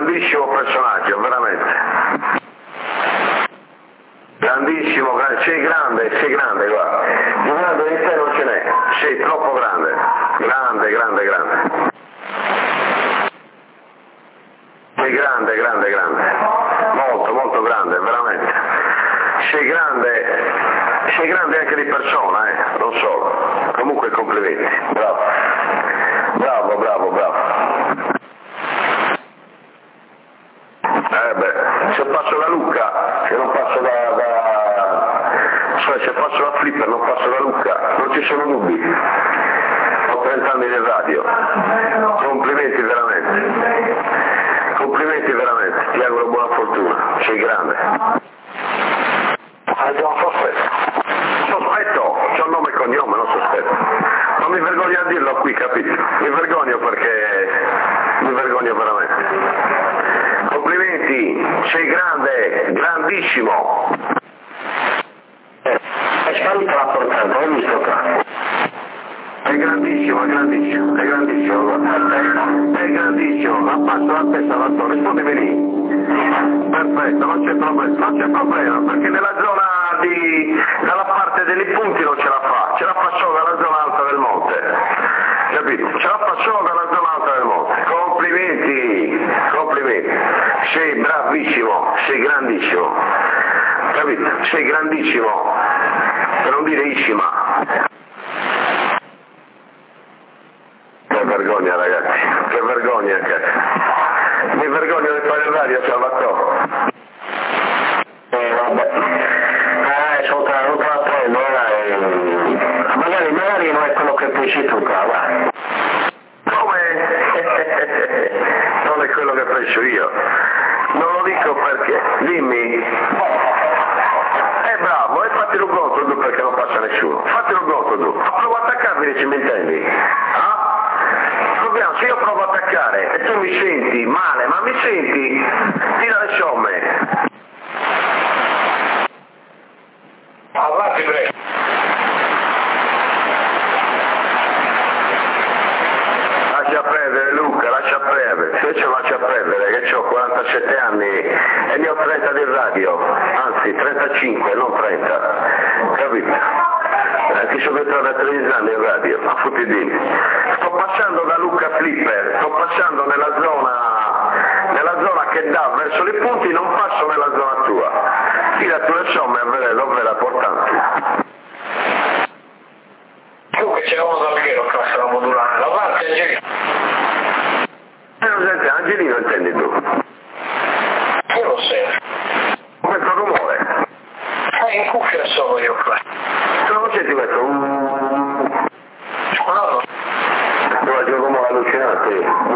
grandissimo personaggio, veramente. Grandissimo, sei grande, guarda. Più grande di te non ce n'è, sei troppo grande. Grande. Sei grande. Molto grande, veramente. Sei grande anche di persona, non solo. Comunque complimenti, bravo. Se passo da Lucca, se non passo se passo da Flipper, non passo da Lucca, non ci sono dubbi. Ho 30 anni di radio. Complimenti veramente, ti auguro buona fortuna, sei grande. Abbiamo sospetto, c'ho nome e cognome, non sospetto. Non mi vergogno a dirlo qui, capito? Mi vergogno veramente. Complimenti, sei grande, grandissimo. È sparita la portata, hai visto qua? È grandissimo, abbasso la testa alla torre, rispondimi lì. Perfetto, non c'è problema, perché nella zona dalla parte degli punti non ce la fa solo dalla zona alta del monte, capito? Ce la fa solo dalla zona alta del monte. Complimenti, sei bravissimo, sei grandissimo, capito? Sei grandissimo, per non dire iscima. Che vergogna ragazzi, che vergogna che. Mi vergogno di fare il radio, Salvatore. Vabbè. Sono tra la prendo, magari non è quello che pensi tu, va. Come? Non è quello che penso io. Non lo dico perché. Dimmi. Bravo, e fatti un conto tu perché non passa nessuno. Fatti un conto tu. Provo a attaccarmi se mi intendi. Se io provo a attaccare e tu mi senti male, ma mi senti, tira le somme. Avanti, prego. Lascia perdere Luca, se ci lascia perdere che ho 47 anni e ne ho 30 di radio, anzi 35, non 30, capito? Ti sono entrato a 13 anni in radio, a Futtidini. Sto passando da Lucca Flipper, sto passando nella zona che dà verso i punti, non passo nella zona tua. Tira tu le somme a vedere dove la portante. Comunque c'eravamo Salghero che stava modulando, la parte Angelino. Angelino intendi tu? Io lo sento. Questo rumore? In cuffia sono io qua. Non senti questo? No. Guarda, c'è un rumore allucinante.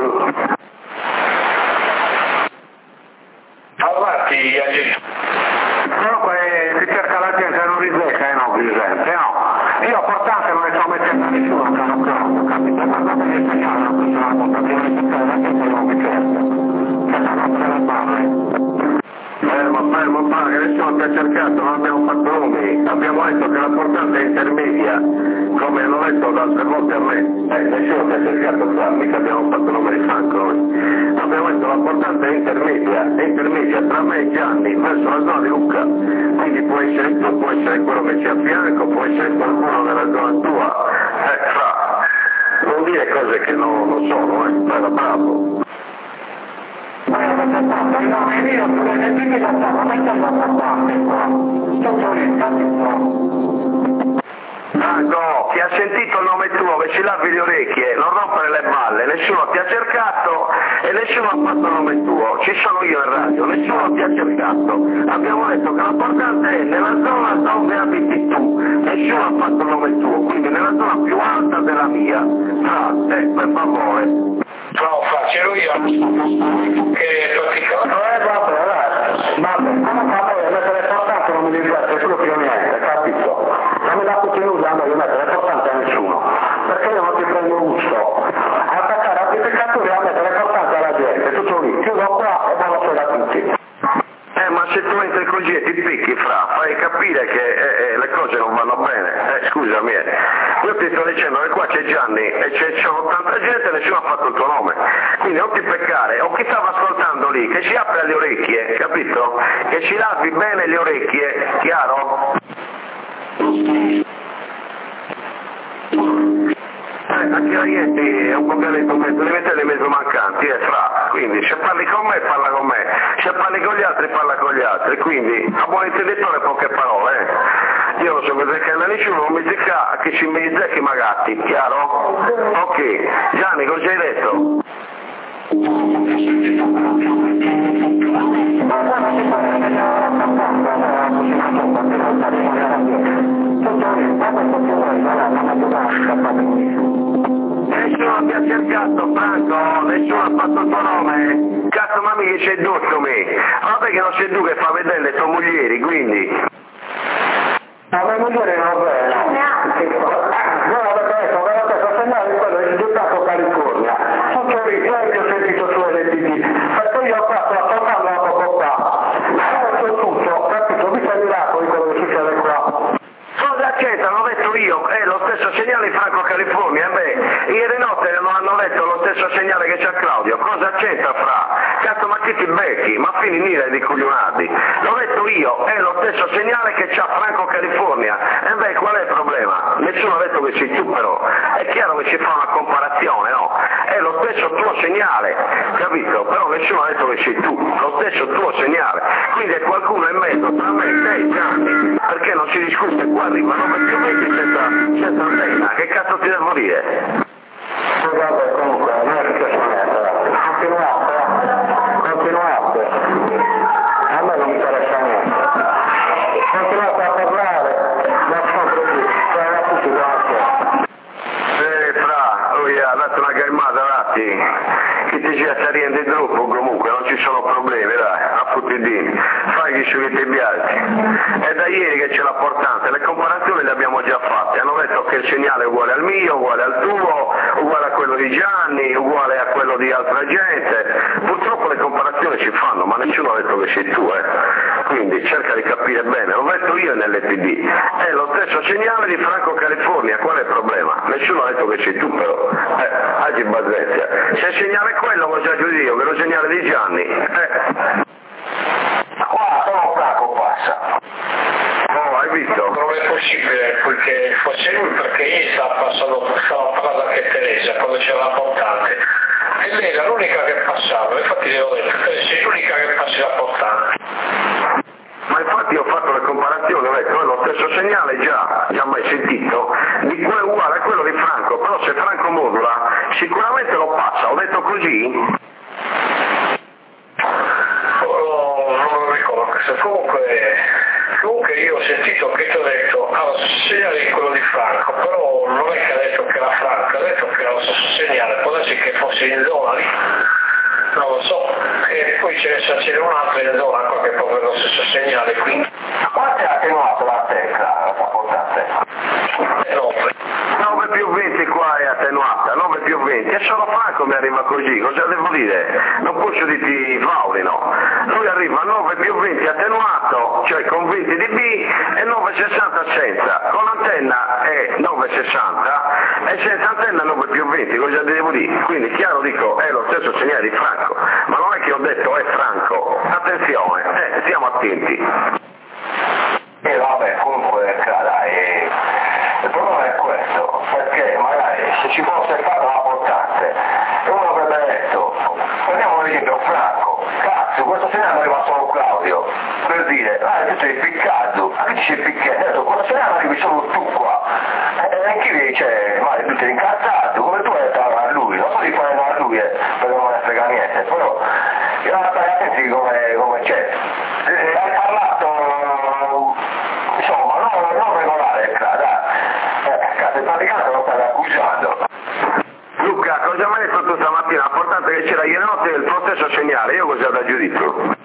Avanti, Angelino. No, si cerca la gente, non risecca, no, Giuseppe, no. Io portante non ne sto mettendo a nessuno, capito? Guardate che c'è una persona molto più rispettata, la gente non mi cerca. C'è una roba delle balle. Fermo, che nessuno ti ha cercato, non abbiamo fatto nomi, abbiamo detto che la portante è intermedia, come hanno detto altre volte a me, nessuno ti ha cercato qua, mica abbiamo fatto nome di Franco noi, abbiamo detto la portante è intermedia tra me e Gianni, verso la zona di Lucca, quindi può essere tu, può essere quello che c'è a fianco, può essere qualcuno nella zona tua, non dire cose che non sono, bravo. No, chi ha sentito il nome tuo, che ci lavi le orecchie, non rompere le balle, nessuno ti ha cercato e nessuno ha fatto il nome tuo, ci sono io in radio, nessuno ti ha cercato, abbiamo detto che la portante è nella zona dove abiti tu, nessuno ha fatto il nome tuo, quindi nella zona più alta della mia, per favore. No, faccio io, che praticamente... vabbè, mettere portante non mi diverte più che niente, capito? Non mi dà contenuto a me di mettere portante a nessuno, perché io non ti prendo gusto. Attaccare amplificatori a mettere portante alla gente, tutto lì, chiudo qua e buono da tutti. Ma se tu entri così e ti picchi, fai capire che le cose non vanno bene, scusami, io ti sto dicendo che qua c'è Gianni e c'è tanta gente e nessuno ha fatto il tuo nome, quindi non ti peccare, o chi stava ascoltando lì, che ci apra le orecchie, capito? Che ci lavi bene le orecchie, chiaro? Anche la Ieti è un po' dialetto mezzo, ne mettete mezzo mancanti, fra, quindi se parli con me parla con me, se parli con gli altri parla con gli altri, quindi a buon intenditore poche parole, Io non so cosa che nessuno non mi zecca a chi ci mi zecchi magatti, chiaro? Ok, Gianni cosa hai detto? Nessuno ti ha cercato, Franco, nessuno ha fatto il tuo nome. Cazzo, ma mi c'è tutto me. Vabbè che non sei tu che fa vedere le tue moglieri, quindi. No, ma mogliere non va bene. No, avete detto, segnale quello è gettato California. Tutto lì, ho sentito su LTV. Perché io ho fatto ascoltando la poco fa. Ma ho tutto, capito, mica miracoli quello che succede qua. Cosa c'entra? L'ho detto io, è lo stesso segnale Franco California, ieri notte non hanno letto lo stesso segnale che c'ha Claudio, cosa c'entra fra? Cazzo, ma chi ti becchi? Ma finire di coglionati, l'ho detto io, è lo stesso segnale che c'ha Franco California, qual è il problema? Nessuno ha detto che sei tu però, è chiaro che si fa una comparazione, no? È lo stesso tuo segnale, capito? Però nessuno ha detto che sei tu, lo stesso tuo segnale, quindi è qualcuno in mezzo tra me e te e Gianni, perché non si discute qua arriva 9 più 20 senza antenna, che cazzo ti devo dire? Scusate, comunque, non è successo niente, continuate, a me non mi interessa niente, continuate a parlare, non sono così, siamo tutti davanti. Fra, lui ha dato una gaimata, datti, che ti sia saliendo il gruppo comunque, non ci sono problemi, dai, a puttidini, fai che ci ti piace. È da ieri che c'è l'importante, le comparazioni le abbiamo già fatte, hanno detto che il segnale è uguale al mio, uguale al tuo, uguale a quello di Gianni, uguale a quello di altra gente, purtroppo le comparazioni si fanno, ma nessuno ha detto che sei tu, quindi cerca di capire bene, l'ho detto io nell'EPD, è lo stesso segnale di Franco California, qual è il problema? Nessuno ha detto che sei tu però, Agi Bazzezia, se il segnale è quello cosa giudico io, che lo segnale di Gianni, Qua sono Franco passa. Oh, hai visto? Non è possibile perché fosse lui, perché ieri stava parlando anche Teresa quando c'era la portante e lei era l'unica che passava, infatti le ho detto che sei l'unica che passi la portante. Ma infatti ho fatto le comparazioni, ho detto è lo stesso segnale già mai sentito, di quello è uguale a quello di Franco, però se Franco modula sicuramente lo passa, ho detto così? Non lo ricordo questo, comunque io ho sentito che ti ho detto lo stesso segnale di quello di Franco, però non è che ha detto che era Franco, ha detto che era lo stesso segnale, può darsi che fosse in zona lì, non lo so, e poi c'è un altro in zona qua che può avere lo stesso segnale, quindi. Quanto è attenuato la tecla, la portante? 9 più 20 qua è attenuata, 9 più 20, e solo Franco mi arriva così, cosa devo dire? Non posso dirti Faulino, lui arriva a 9 più 20 attenuato, cioè con 20 dB e 960 senza, con l'antenna è 960 e senza antenna 9 più 20, cosa devo dire? Quindi chiaro dico, è lo stesso segnale di Franco, ma non è che ho detto è Franco, attenzione, stiamo attenti. Vabbè, comunque, dai, il problema è questo, perché magari se ci fosse stata una portante e uno avrebbe detto, prendiamo un esempio Franco, cazzo, questo segnale arriva solo Claudio, per dire, tu sei piccato, a chi ci sei piccato? Questo segnale arrivi solo tu qua, e chi dice, ma tu sei incazzato, come tu hai detto a lui, non so di fare a lui, perché non me ne frega niente, però io non stai attenti come c'è, hai parlato, insomma, non regolare, cazzo, praticamente lo stai accusando. Luca, cosa mi hai detto tu stamattina? L'importante che c'era ieri notte il tuo stesso segnale, io cosa da giudizio?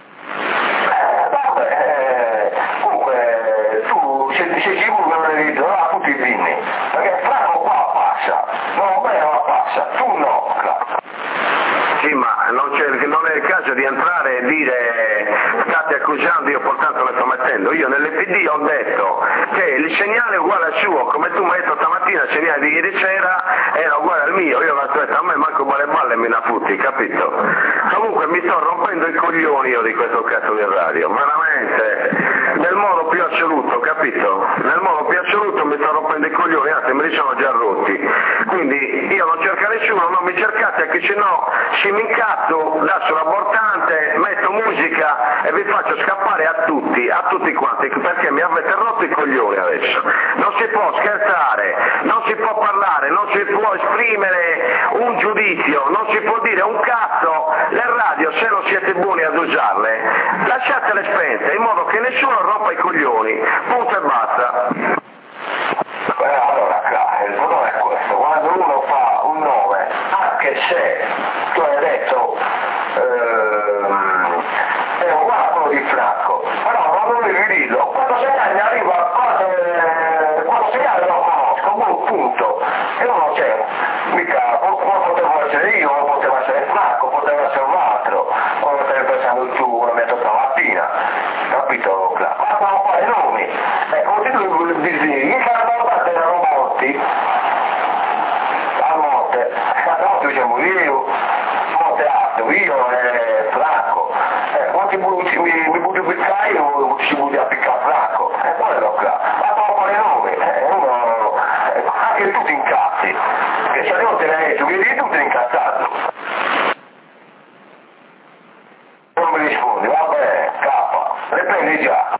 Vabbè, comunque, tu sei sicuro che non hai detto, tutti i vinni, perché Franco qua passa, non passa, tu no, Sì, ma non è il caso di entrare e dire state a accusando, io portanto le sto mettendo, io nell'EPD ho detto che il segnale è uguale al suo, come tu mi hai detto stamattina il segnale di ieri sera era uguale al mio, io l'ho detto a me manco buone balle mi la futti, capito? Comunque mi sto rompendo i coglioni io di questo cazzo di radio, veramente, nel modo più assoluto, capito? Nel modo più assoluto mi sto rompendo i coglioni, anzi me li sono già rotti, quindi io non cerco nessuno, non mi cercate che se no se mi incazzo, lascio l'abortante, metto musica e vi faccio scappare a tutti quanti, perché mi avete rotto i coglioni adesso. Non si può scherzare, non si può parlare, non si può esprimere un giudizio, non si può dire un cazzo, le radio se non siete buoni ad usarle, lasciatele spente in modo che nessuno rompa i coglioni, punto e basta. Allora, il problema è questo, quando uno fa un nome, anche se tu hai detto è uguale a quello di Franco, però quando lui ridillo, quando segnale arriva, quando segnale lo conosco, punto, e uno c'è, mica, potevo essere io, poteva essere Franco, poteva essere un altro, come stai pensando tu, come mi hai detto stamattina, capito? Ma quando fai i nomi, come tu dici, i carnavali erano morti, a morte, diciamo io, morte altro, io e Franco, quanti mi butti piccai o ci butti a piccare Franco, quello là, ma dopo le nome, uno, anche tu ti incazzi, che se non te ne hai tu vedi tu ti incazzato. Non mi rispondi, vabbè, capa, riprendi già.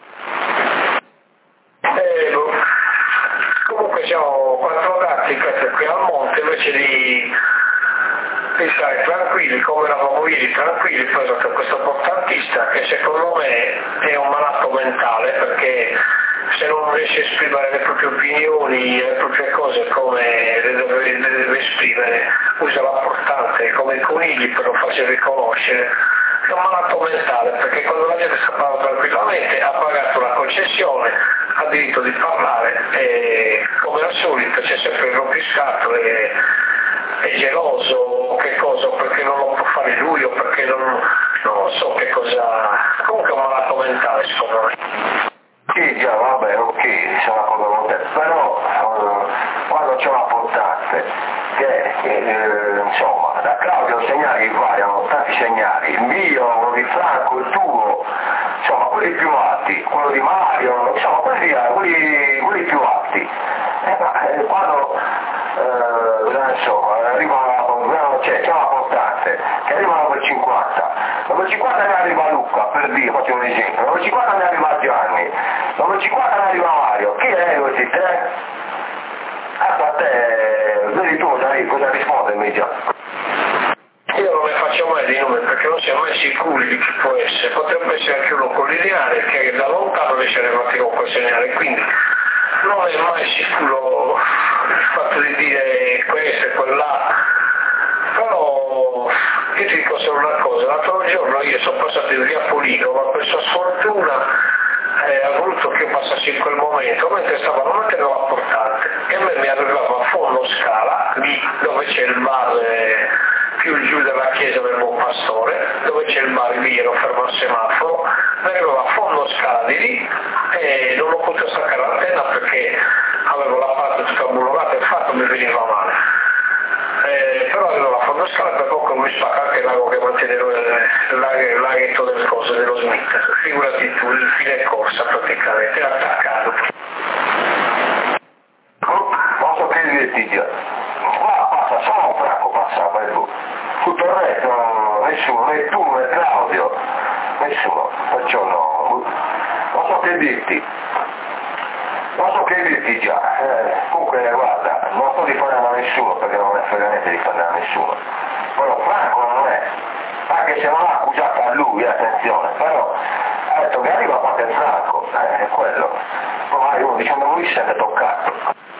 Comunque siamo 4 ragazzi qui al monte invece di stare tranquilli come eravamo ieri, tranquilli, poi sotto questo portantista che secondo me è un malato mentale perché se non riesce a esprimere le proprie opinioni, le proprie cose come le deve esprimere, usa l'apportante come i conigli per non farsi riconoscere. È un malato mentale perché quando la gente sta parlando tranquillamente ha pagato la concessione, ha diritto di parlare e come al solito c'è sempre il rompiscatole, è geloso, che cosa, perché non lo può fare lui o perché non so che cosa, comunque è un malato mentale secondo me. Sì, già, vabbè, ok, sono d'accordo con te, però quando c'è un apportante che insomma, da Claudio segnali variano, tanti segnali, il mio, quello di Franco, il tuo, insomma, quelli più alti, quello di Mario, insomma, quelli più alti. Quando c'è un apportante che arrivano per 50, dopo 50 ne arriva Luca, per dire, faccio un esempio, dopo 50 ne arriva Gianni, dopo 50 ne arriva Mario, chi è così te? A te, vedi tu cosa rispondermi già. Io non ne faccio mai di nome perché non siamo mai sicuri di chi può essere, potrebbe essere anche uno con lineare che da lontano riesce a arrivare con quel segnale, quindi non è mai sicuro il fatto di dire questo e quella, però io ti dico solo una cosa, l'altro giorno io sono passato in via Poligo, ma per sua sfortuna ha voluto che io passassi in quel momento, mentre stavano mettendo l'apportante e a me mi arrivava a fondo scala, lì dove c'è il bar più giù della chiesa del Buon Pastore, dove c'è il bar lì, ero fermo al semaforo, mi arrivava a fondo scala di lì e non ho potuto staccare l'antenna perché avevo la parte tutta bullonata e il fatto mi veniva male. Però avevo la fondo scala e per poco mi spacca anche l'ago che mantenevo il laghetto del coso dello Smith, figurati tu, il fine corsa praticamente, era attaccato. Posso che dirti già, qua passa solo Franco, passa per tu, tutto il resto nessuno, né tu né Claudio, nessuno, perciò non so che dirti. Non so che dirti già, comunque guarda, non sto difendendo a nessuno perché non è frega niente di difendere a nessuno, però Franco non è, anche se non ha accusato a lui, attenzione, però ha detto che arriva quando è Franco, è quello, poi uno dicendo lui si sente toccato.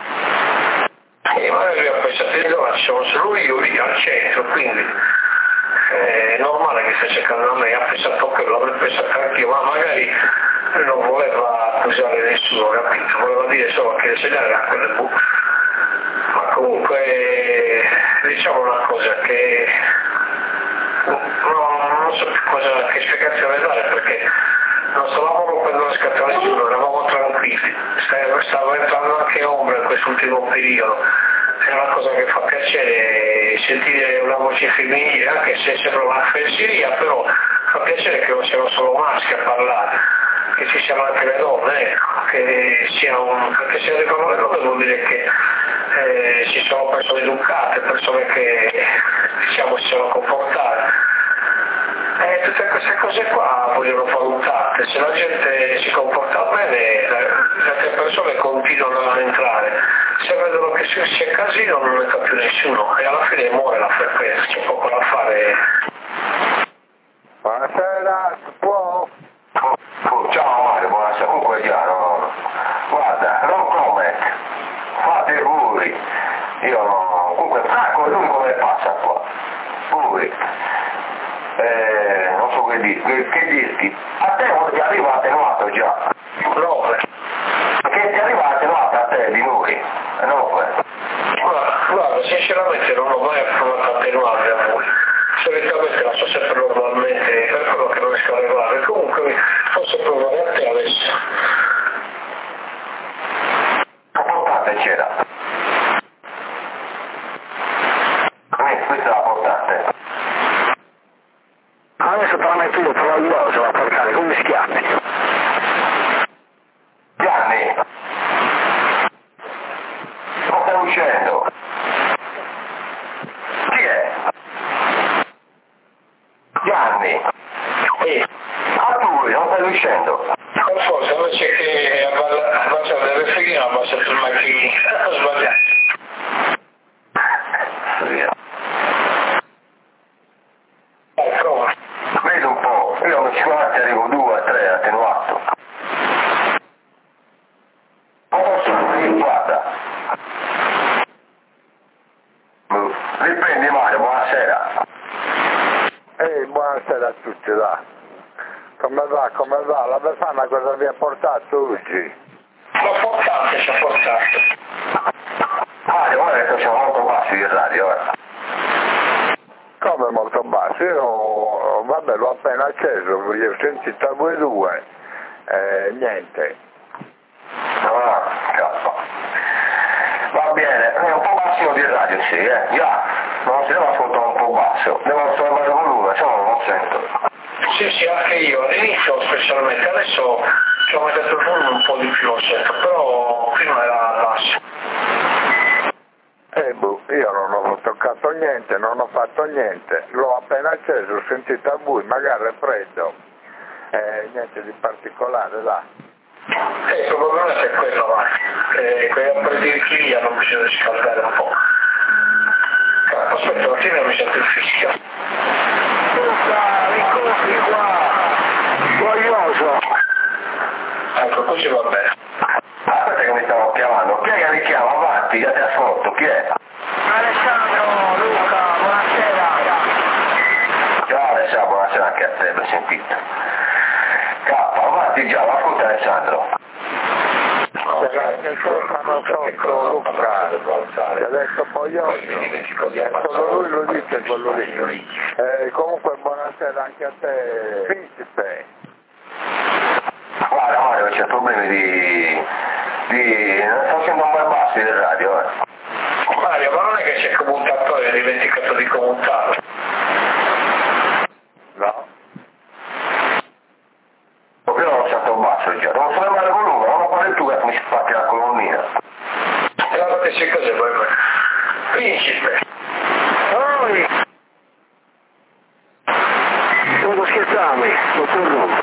Ma noi abbiamo pensato di zona, ci siamo solo io lì al centro, quindi è normale che stia cercando a me, ha pensato che l'avrei pensato anch'io, ma magari non voleva accusare nessuno, capito? Voleva dire solo che il segnale era quello ma comunque diciamo una cosa che non so che spiegazione dare perché nostro lavoro per non riscattare nessuno, eravamo tranquilli, stava entrando anche ombra in quest'ultimo periodo, è una cosa che fa piacere sentire una voce femminile, anche se sembra una fesseria, però fa piacere che non siano solo maschi a parlare, che ci siano anche le donne, ecco, perché se arrivano le donne vuol dire che ci sono persone educate, persone che diciamo si sono comportate. Tutte queste cose qua vogliono valutate, se la gente si comporta bene le altre persone continuano ad entrare, se vedono che c'è casino non entra più nessuno e alla fine muore la frequenza, c'è poco da fare. Buonasera, può? Ciao Mario, buonasera, comunque già no. Guarda, non comment, fate voi, io no, comunque Franco lui come passa qua, voi, non so che dirti, a te non ti arriva attenuato già, 9. che ti arriva attenuato a te di noi, 9. Guarda, sinceramente non ho mai provato a attenuare a voi, solitamente la so sempre normalmente, per quello che non riesco a arrivare, comunque posso provare a te adesso. Portante c'era. Questa è la portante. Adesso te la metto io, però io se la portare, come si chiama? Gianni. Non stai uscendo. Chi è? Gianni. Ah tu, non stai uscendo. Per forza, invece che abbassare le fighe, abbassare il macchini, ho sbagliato. Prova. Vedi un po', io non ci arrivo 2 a 3 attenuato. Guarda. Riprendi Mario, buonasera. Buonasera a tutti, là. Come va? La Befana cosa vi ha portato oggi? L'ho portato, ci ha portato. Mario, guarda che siamo molto bassi di radio, Come molto basso? Io, vabbè, l'ho appena acceso, io ho sentito voi due, niente. Cazzo. Va bene, è un po' basso di radio, sì, già, non si deve ascoltare un po' basso, devo osservare il volume, se no non lo sento. Sì, anche io, all'inizio specialmente, adesso ci ho messo il volume un po' di più, lo sento, però prima era basso. Io non ho toccato niente, non ho fatto niente, l'ho appena acceso, ho sentito a voi, magari è freddo, niente di particolare, là. Probabilmente è quello, va. Quei appelli di chili hanno bisogno di scaldare un po'. Aspetta, un attimo mi sento il fischio. Eccoci qua, curioso. Ecco, così va bene. Aspetta che mi stavo chiamando, chi è che mi chiama? Avanti, già ti ascolto, chi è? Alessandro, Luca, buonasera. Ciao Alessandro, buonasera anche a te, ben sentito. Avanti già, ascolta Alessandro. Che sono sotto Luca, ti ha detto Poglioni, solo lui lo dice quello lì. Comunque buonasera anche a te, Principe. Guarda Mario, c'è problemi di... non sto sentendo un bel basso del radio, Mario, ma non è che c'è il commutatore, hai dimenticato di commutarlo? No? Io non ho sento basso già, devo sollevare il volume, non ho fare tu che mi spacchi la colonnina. Guardate che cos'è poi? Principe. Oi! Non scherzarmi, dottor Rum.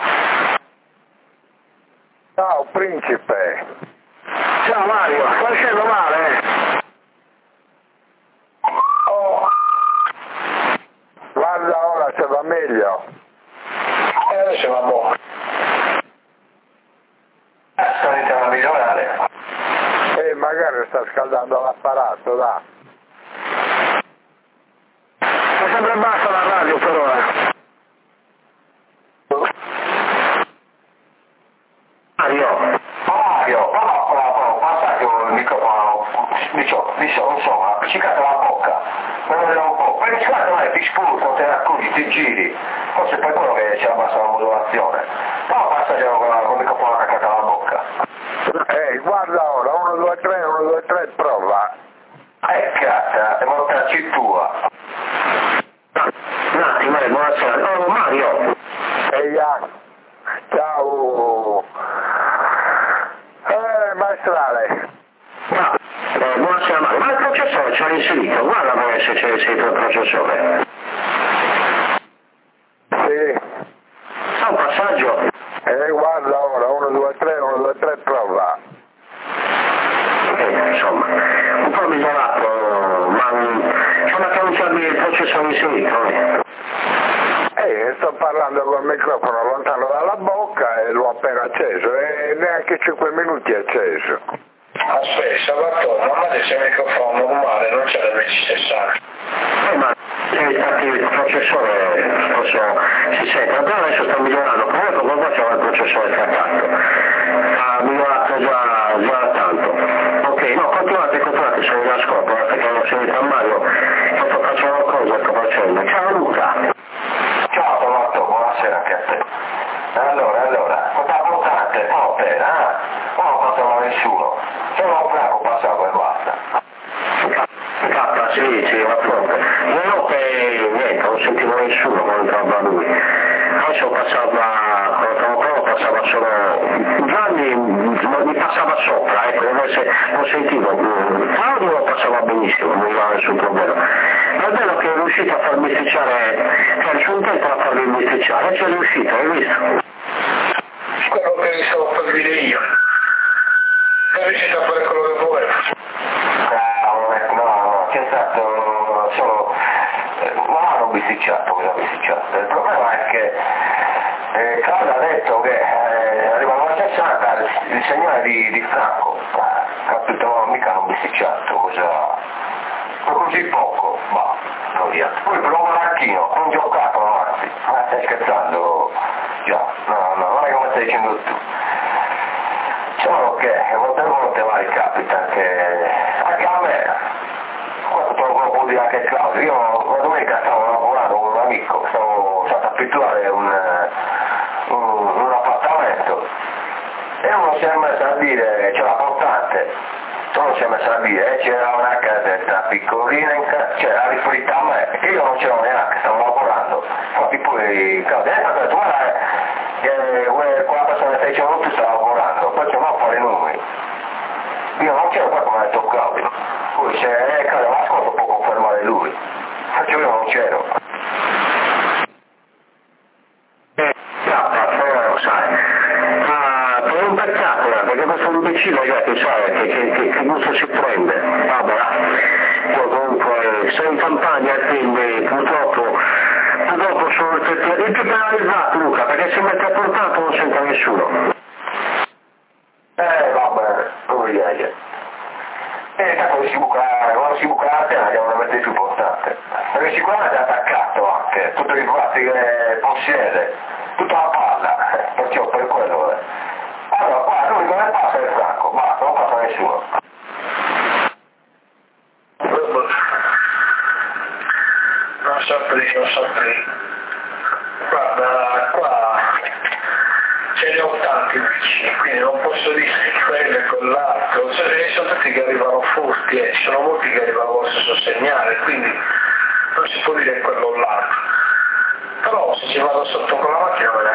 Ciao Principe. Ciao Mario, sta scendo male, Oh, Guarda ora se va meglio. adesso va buono. Sto iniziando a migliorare. Magari sta scaldando l'apparato, là. È sempre bassa la radio per ora. Mario, passa il microfono, insomma, appiccicato alla bocca, non vedo un po', appiccicato non è ti spuri, non te ne accorgi, ti giri, forse è per quello che c'è abbassa la modulazione. No, passaggiamo con il microfono attaccato alla bocca. Guarda ora, 1, 2, 3, 1, 2, 3, prova. Cazzo, è mortacci tua. Un attimo, buonasera. Oh, Mario. Ciao. Maestrale. Buonasera Mario, ma il processore ce l'ha inserito? Guarda poi se c'è inserito il processore. Sì. Fa un passaggio. Guarda ora, 1, 2, 3, 1, 2, 3, prova. Insomma, un po' migliorato, ma insomma che non c'è il processore inserito. Sto parlando col microfono lontano dalla bocca e l'ho appena acceso e neanche 5 minuti è acceso. Aspetta, Salvatore, ma adesso il microfono normale, non c'è da 2060. Ma il processore si sente, però adesso sta migliorando, comunque con voi c'è il processore attaccato. Ha migliorato già tanto. Ok, no, continuate, sono in ascolto, perché non sentite a Mario, sto facendo qualcosa, sto facendo. Ciao Luca! Ciao Salvatore, buonasera anche a te. Allora, cosa importante, forte, non passava nessuno, solo un Franco passava e basta. Sì, va pronto. Io che niente, non sentivo nessuno quando entrava lui. Adesso passava solo Gianni, mi passava sopra, ecco, non sentivo. Claudio lo passava benissimo, non aveva nessun problema. Ma è bello che è riuscito a far bisticciare, cioè il suo intento a farli bisticciare, ci è riuscito, hai visto? Quello che vi stavo per dire io. È riuscito a fare quello che volevo. No, c'è stato solo... non hanno bisticciato, cosa bisticciato. Il problema è che Claudio ha detto che arrivano a 60 il segnale di Franco, capito? Mica hanno bisticciato, così poco, ma non via. Poi per un monarchino, un giocato avanti, ma stai scherzando? Già, no, non è come stai dicendo tu. Solo che molte volte magari capita che anche a me, questo te lo può dire anche Claudio, io la domenica stavo lavorando con un amico, stavo stato a pitturare un appartamento e uno si è messo a dire, c'era portante, uno si è messo a dire c'era una casetta piccolina, c'era riferita a me, e io non c'ero neanche, stavo lavorando, infatti poi Claudio ha detto guarda quella persona che stai dicendo tu stava lavorando, poi c'è non fare numeri. Io non c'ero qua come ha detto Claudio, poi se Claudio l'ascolto può confermare lui, perché io non c'ero. Però sai, per un peccato, perché questo imbecille che sai, che gusto si prende, vabbè, io comunque sono in campagna e quindi purtroppo sono il più penalizzato Luca, perché se mette a portato non sente nessuno. Vabbè, come dire. Quando si buca la tela che non la mette più importante, perché sicuramente è attaccato anche, tutti i fatti che possiede, tutta la palla, perciò per quello è. Allora qua l'unico che passa è Franco, basta, non passa nessuno. Non saprei. Guarda, qua ce ne ho tanti vicini, quindi non posso dire quello e quell'altro, sono tutti che arrivano furti, ci sono molti che arrivano con lo stesso segnale, quindi non si può dire quello o l'altro. Però se ci vado sotto con la macchina me ne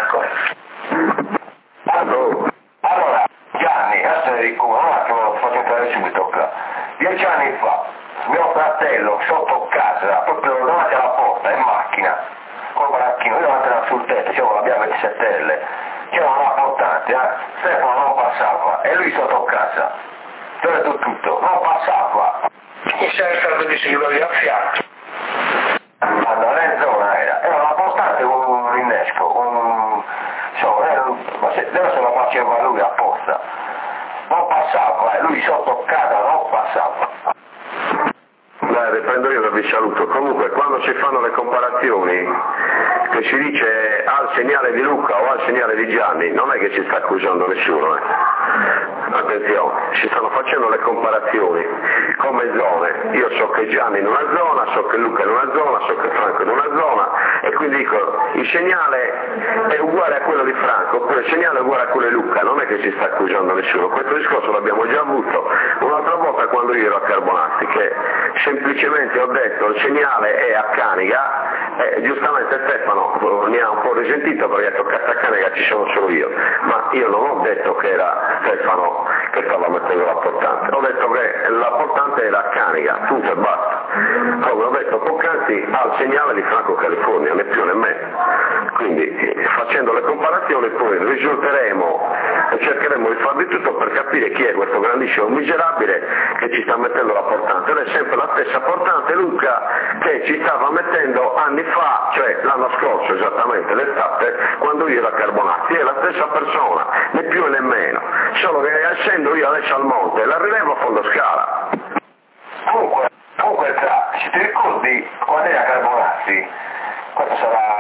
accorgo. Allora, Gianni, adesso ne dico un attimo, lo faccio entrare subito qua. 10 anni fa, mio fratello sotto casa, proprio davanti alla porta, in macchina, col baracchino, io davanti sul tetto, c'era la BM27L, c'era una portante, Stefano non passava, e lui sotto casa, ti ho detto tutto, non passava. Mi sei stato di sicuro a fianco. Ma non è zona era una portante con un innesco, ma adesso la faceva lui apposta, non passava, e lui sotto casa non passava. Dai, riprendo io che vi saluto. Comunque quando si fanno le comparazioni che si dice al segnale di Luca o al segnale di Gianni, non è che ci sta accusando nessuno. attenzione, si stanno facendo le comparazioni come zone, io so che Gianni in una zona, so che Luca in una zona, so che Franco in una zona, e quindi dico il segnale è uguale a quello di Franco, oppure il segnale è uguale a quello di Luca, non è che si sta accusando nessuno, questo discorso l'abbiamo già avuto un'altra volta quando io ero a Carbonati, che semplicemente ho detto il segnale è a Canica, e giustamente Stefano mi ha un po' risentito perché ha detto che a Canica ci sono solo io, ma io non ho detto che era Stefano che stava mettendo la portante, ho detto che la portante era a Canica, tutto e basta. Come ho detto poc'anzi al segnale di Franco California, né più né meno. Quindi facendo le comparazioni poi risulteremo e cercheremo di far di tutto per capire chi è questo grandissimo miserabile che ci sta mettendo la portante, ed è sempre la stessa portante Luca che ci stava mettendo anni fa, cioè l'anno scorso esattamente, l'estate, quando io ero a Carbonati, è la stessa persona, né più né meno, solo che essendo io adesso al monte la rilevo a fondo scala. Comunque se ti ricordi quando eri a Carbonazzi, questo sarà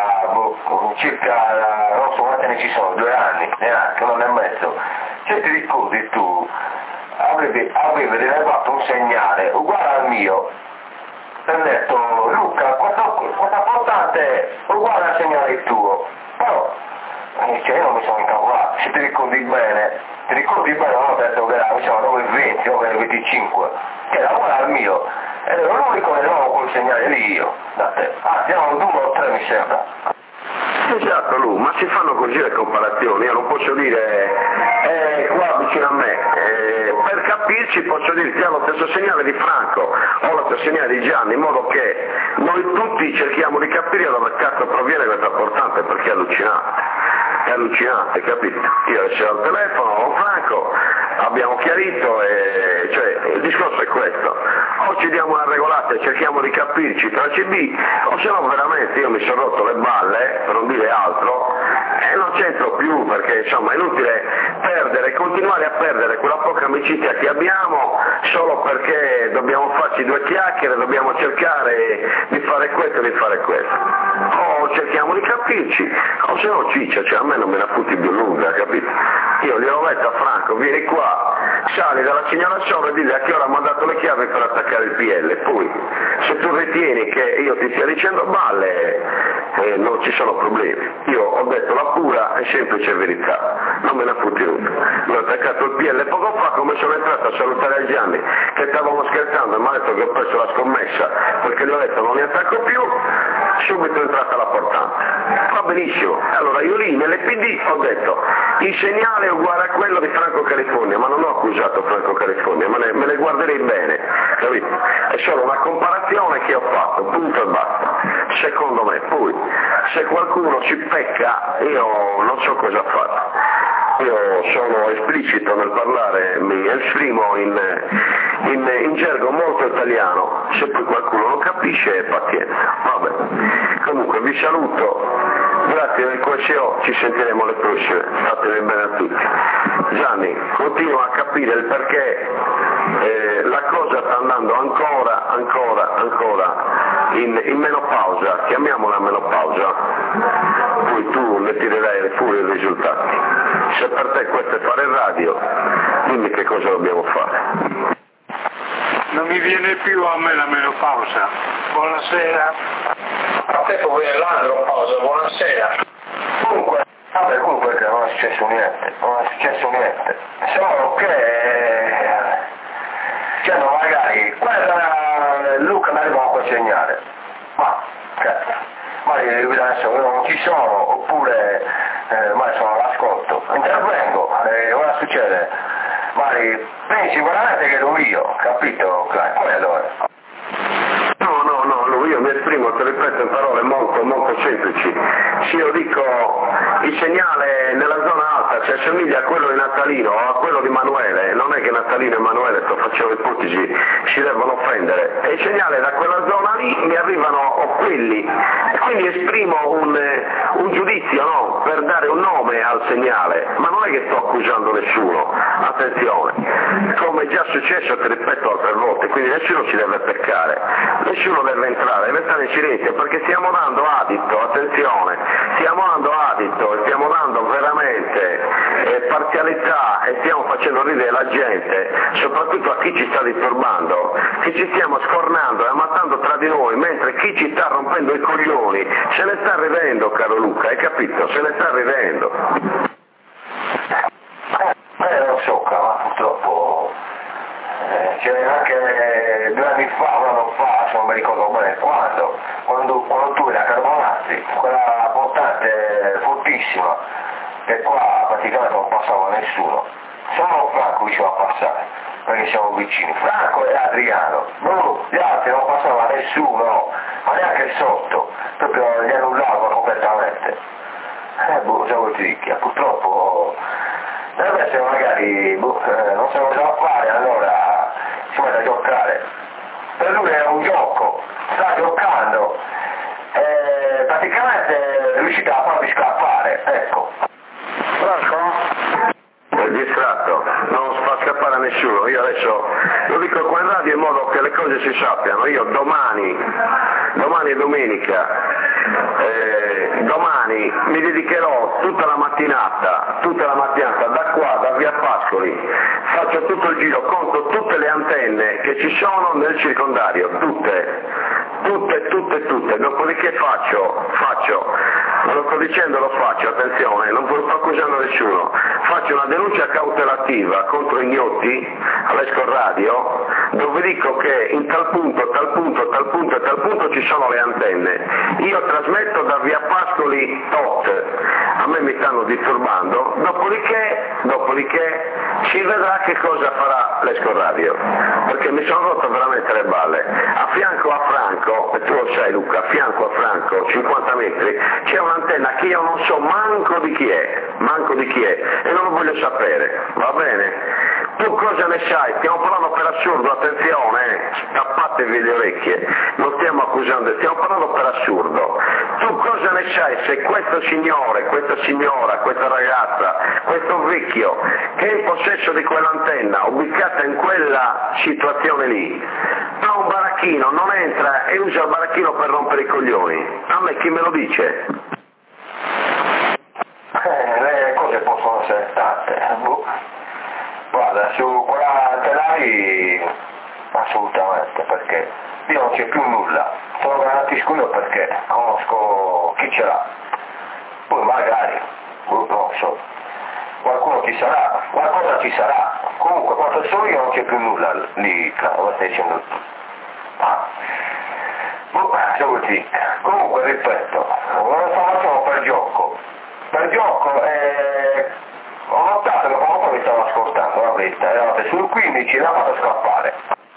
circa, non so quanti anni ci sono, 2 anni, neanche, un anno e mezzo, se ti ricordi tu avevi rilevato un segnale uguale al mio, e ho detto Luca, questa portante è uguale al segnale tuo, però cioè io non mi sono incavolato, se ti ricordi bene, non ho detto che era 9,20 o 9,25, che era uguale al mio, ed ero l'unico che avevo quel segnale lì io, da te, erano 2 o 3 mi sembra. Esatto Lu, ma si fanno così le comparazioni, io non posso dire qua vicino a me, per capirci posso dire che ha lo stesso segnale di Franco o lo stesso segnale di Gianni, in modo che noi tutti cerchiamo di capire da dove cazzo proviene questa portante, perché è allucinante, capito? Io adesso al telefono con Franco, abbiamo chiarito e cioè il discorso è questo, o ci diamo una regolata e cerchiamo di capirci tra CB, o se no veramente io mi sono rotto le balle, per non dire altro, e non c'entro più, perché insomma è inutile continuare a perdere quella poca amicizia che abbiamo solo perché dobbiamo farci 2 chiacchiere, dobbiamo cercare di fare questo e di fare questo. O cerchiamo di capirci, o se no ciccia, cioè a me non me la fotti più lunga, capito? Io gli ho detto a Franco, vieni qua, sali dalla segnalazione e digli a che ora mi ha dato le chiavi per attaccare il PL, poi se tu ritieni che io ti stia dicendo balle non ci sono problemi. Io ho detto la pura e semplice verità, non me la fotti lunga. Io ho attaccato il PL poco fa, come sono entrato a salutare a Gianni che stavamo scherzando e mi ha detto che ho perso la scommessa perché gli ho detto non li attacco più, subito è entrata la portante. Va benissimo, allora io lì nell'PD ho detto il segnale è uguale a quello di Franco California, ma non ho accusato Franco California, me ne guarderei bene, capito? È solo una comparazione che ho fatto, punto e basta, secondo me. Poi se qualcuno ci pecca io non so cosa fare. Io sono esplicito nel parlare, mi esprimo in gergo molto italiano, se poi qualcuno lo capisce pazienza. Vabbè, comunque vi saluto, grazie del QSO, ci sentiremo le prossime, statene bene a tutti. Gianni, continua a capire il perché la cosa sta andando ancora in menopausa, chiamiamola menopausa, poi tu ne tirerai fuori i risultati. Se per te questo è fare radio, dimmi che cosa dobbiamo fare. Non mi viene più a me la menopausa. Buonasera. A te può venire l'andropausa, buonasera. Comunque che non è successo niente, solo che cioè magari guarda Luca mi arriva quel segnale, ma adesso non ci sono, oppure ma sono all'ascolto, intervengo e ora succede, pensi veramente che ero io, capito? Quello è. No, io mi esprimo, te ripeto, in parole molto semplici. Se io dico il segnale nella zona alta si assomiglia a quello di Natalino o a quello di Manuele, non è che Natalino e Manuele, sto facendo ipotesi, si devono offendere. prendere e i segnali da quella zona lì mi arrivano quelli e quindi esprimo un giudizio, no? Per dare un nome al segnale, ma non è che sto accusando nessuno, attenzione, come è già successo, ti ripeto altre volte, quindi nessuno ci deve peccare, nessuno deve entrare in silenzio perché stiamo dando adito, attenzione, stiamo dando adito e stiamo dando veramente parzialità e stiamo facendo ridere la gente, soprattutto a chi ci sta disturbando, che ci stiamo scornando e ammazzando tra di noi, mentre chi ci sta rompendo i coglioni se ne sta ridendo, caro Luca, hai capito? Se ne sta ridendo. Non so, ma purtroppo c'è anche 2 anni fa, un anno fa, se non mi ricordo bene quando tu eri a Carbonazzi, quella portante fortissima, che qua praticamente non passava nessuno, solo Franco riusciva a passare, perché siamo vicini, Franco e Adriano, gli altri non passava nessuno, ma neanche sotto, proprio li annullava completamente. Già vuol dire, purtroppo deve essere magari, non sa cosa fare, allora si mette a giocare. Per lui è un gioco, sta giocando e praticamente è riuscito a farmi scappare, ecco. È distratto, non fa scappare a nessuno, io adesso lo dico qua in radio in modo che le cose si sappiano, io domani è domenica, domani mi dedicherò tutta la mattinata da qua, da via Pascoli, faccio tutto il giro, conto tutte le antenne che ci sono nel circondario, tutte, dopodiché faccio, ma lo sto dicendo, lo faccio, attenzione, non sto accusando nessuno, faccio una denuncia cautelativa contro Ignotti all'Esco Radio, dove dico che in tal punto ci sono le antenne, io trasmetto da via Pascoli tot, a me mi stanno disturbando, dopodiché si vedrà che cosa farà l'Esco Radio, perché mi sono rotto veramente le balle. A fianco a Franco, e tu lo sai Luca, a fianco a Franco, 50 metri, c'è un'antenna che io non so manco di chi è, e non lo voglio sapere, va bene? Tu cosa ne sai? Stiamo parlando per assurdo, attenzione, tappatevi le orecchie, non stiamo accusando, stiamo parlando per assurdo. Tu cosa ne sai se questo signore, questa signora, questa ragazza, questo vecchio che è in possesso di quell'antenna, ubicata in quella situazione lì, ha un baracchino, non entra e usa il baracchino per rompere i coglioni? A me chi me lo dice? Le cose possono essere tante. Guarda, su quella telai assolutamente, perché io non c'è più nulla, sono garantisco io perché conosco chi ce l'ha, poi magari, non so, qualcuno ci sarà, qualcosa ci sarà, comunque quando so io non c'è più nulla lì, lo stai dicendo tu. Comunque ripeto, non lo facciamo per gioco ho notato che qualcuno mi stava ascoltando, la verità, eravate sul 15 e l'ha fatto scappare.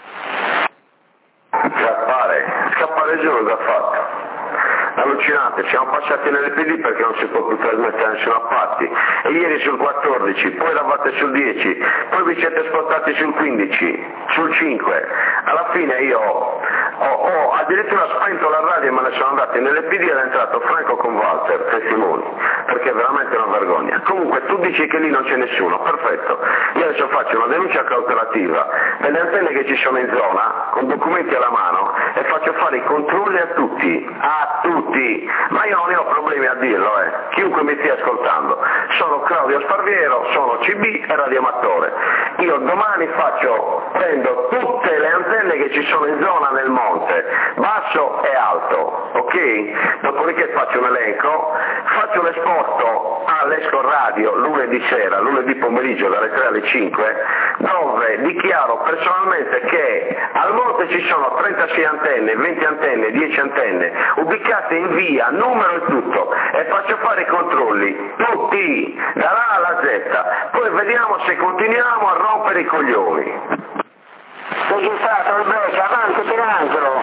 Scappare giuro l'ha fatto. Allucinante, siamo passati nell'PD perché non si può più trasmettere nessuna parte, e ieri sul 14, poi eravate sul 10, poi vi siete spostati sul 15, sul 5, alla fine io ho addirittura spento la radio e me ne sono andati nell'PD ed è entrato Franco con Walter, testimoni, perché è veramente una vergogna. Comunque tu dici che lì non c'è nessuno, perfetto, io adesso faccio una denuncia cautelativa delle antenne che ci sono in zona, con documenti alla mano, e faccio fare i controlli a tutti, ma io non ne ho problemi a dirlo, chiunque mi stia ascoltando, sono Claudio Sparviero, sono CB e radioamatore, io domani prendo tutte le antenne che ci sono in zona nel monte, basso e alto, ok? Dopodiché faccio un elenco, faccio l'esporto all'Esco Radio lunedì pomeriggio dalle 3 alle 5, dove dichiaro personalmente che al monte ci sono 36 antenne, 20 antenne, 10 antenne, ubicate in via, numero e tutto, e faccio fare i controlli, tutti, dalla A alla Z, poi vediamo se continuiamo a rompere i coglioni. Registrato il break, avanti Pinangelo.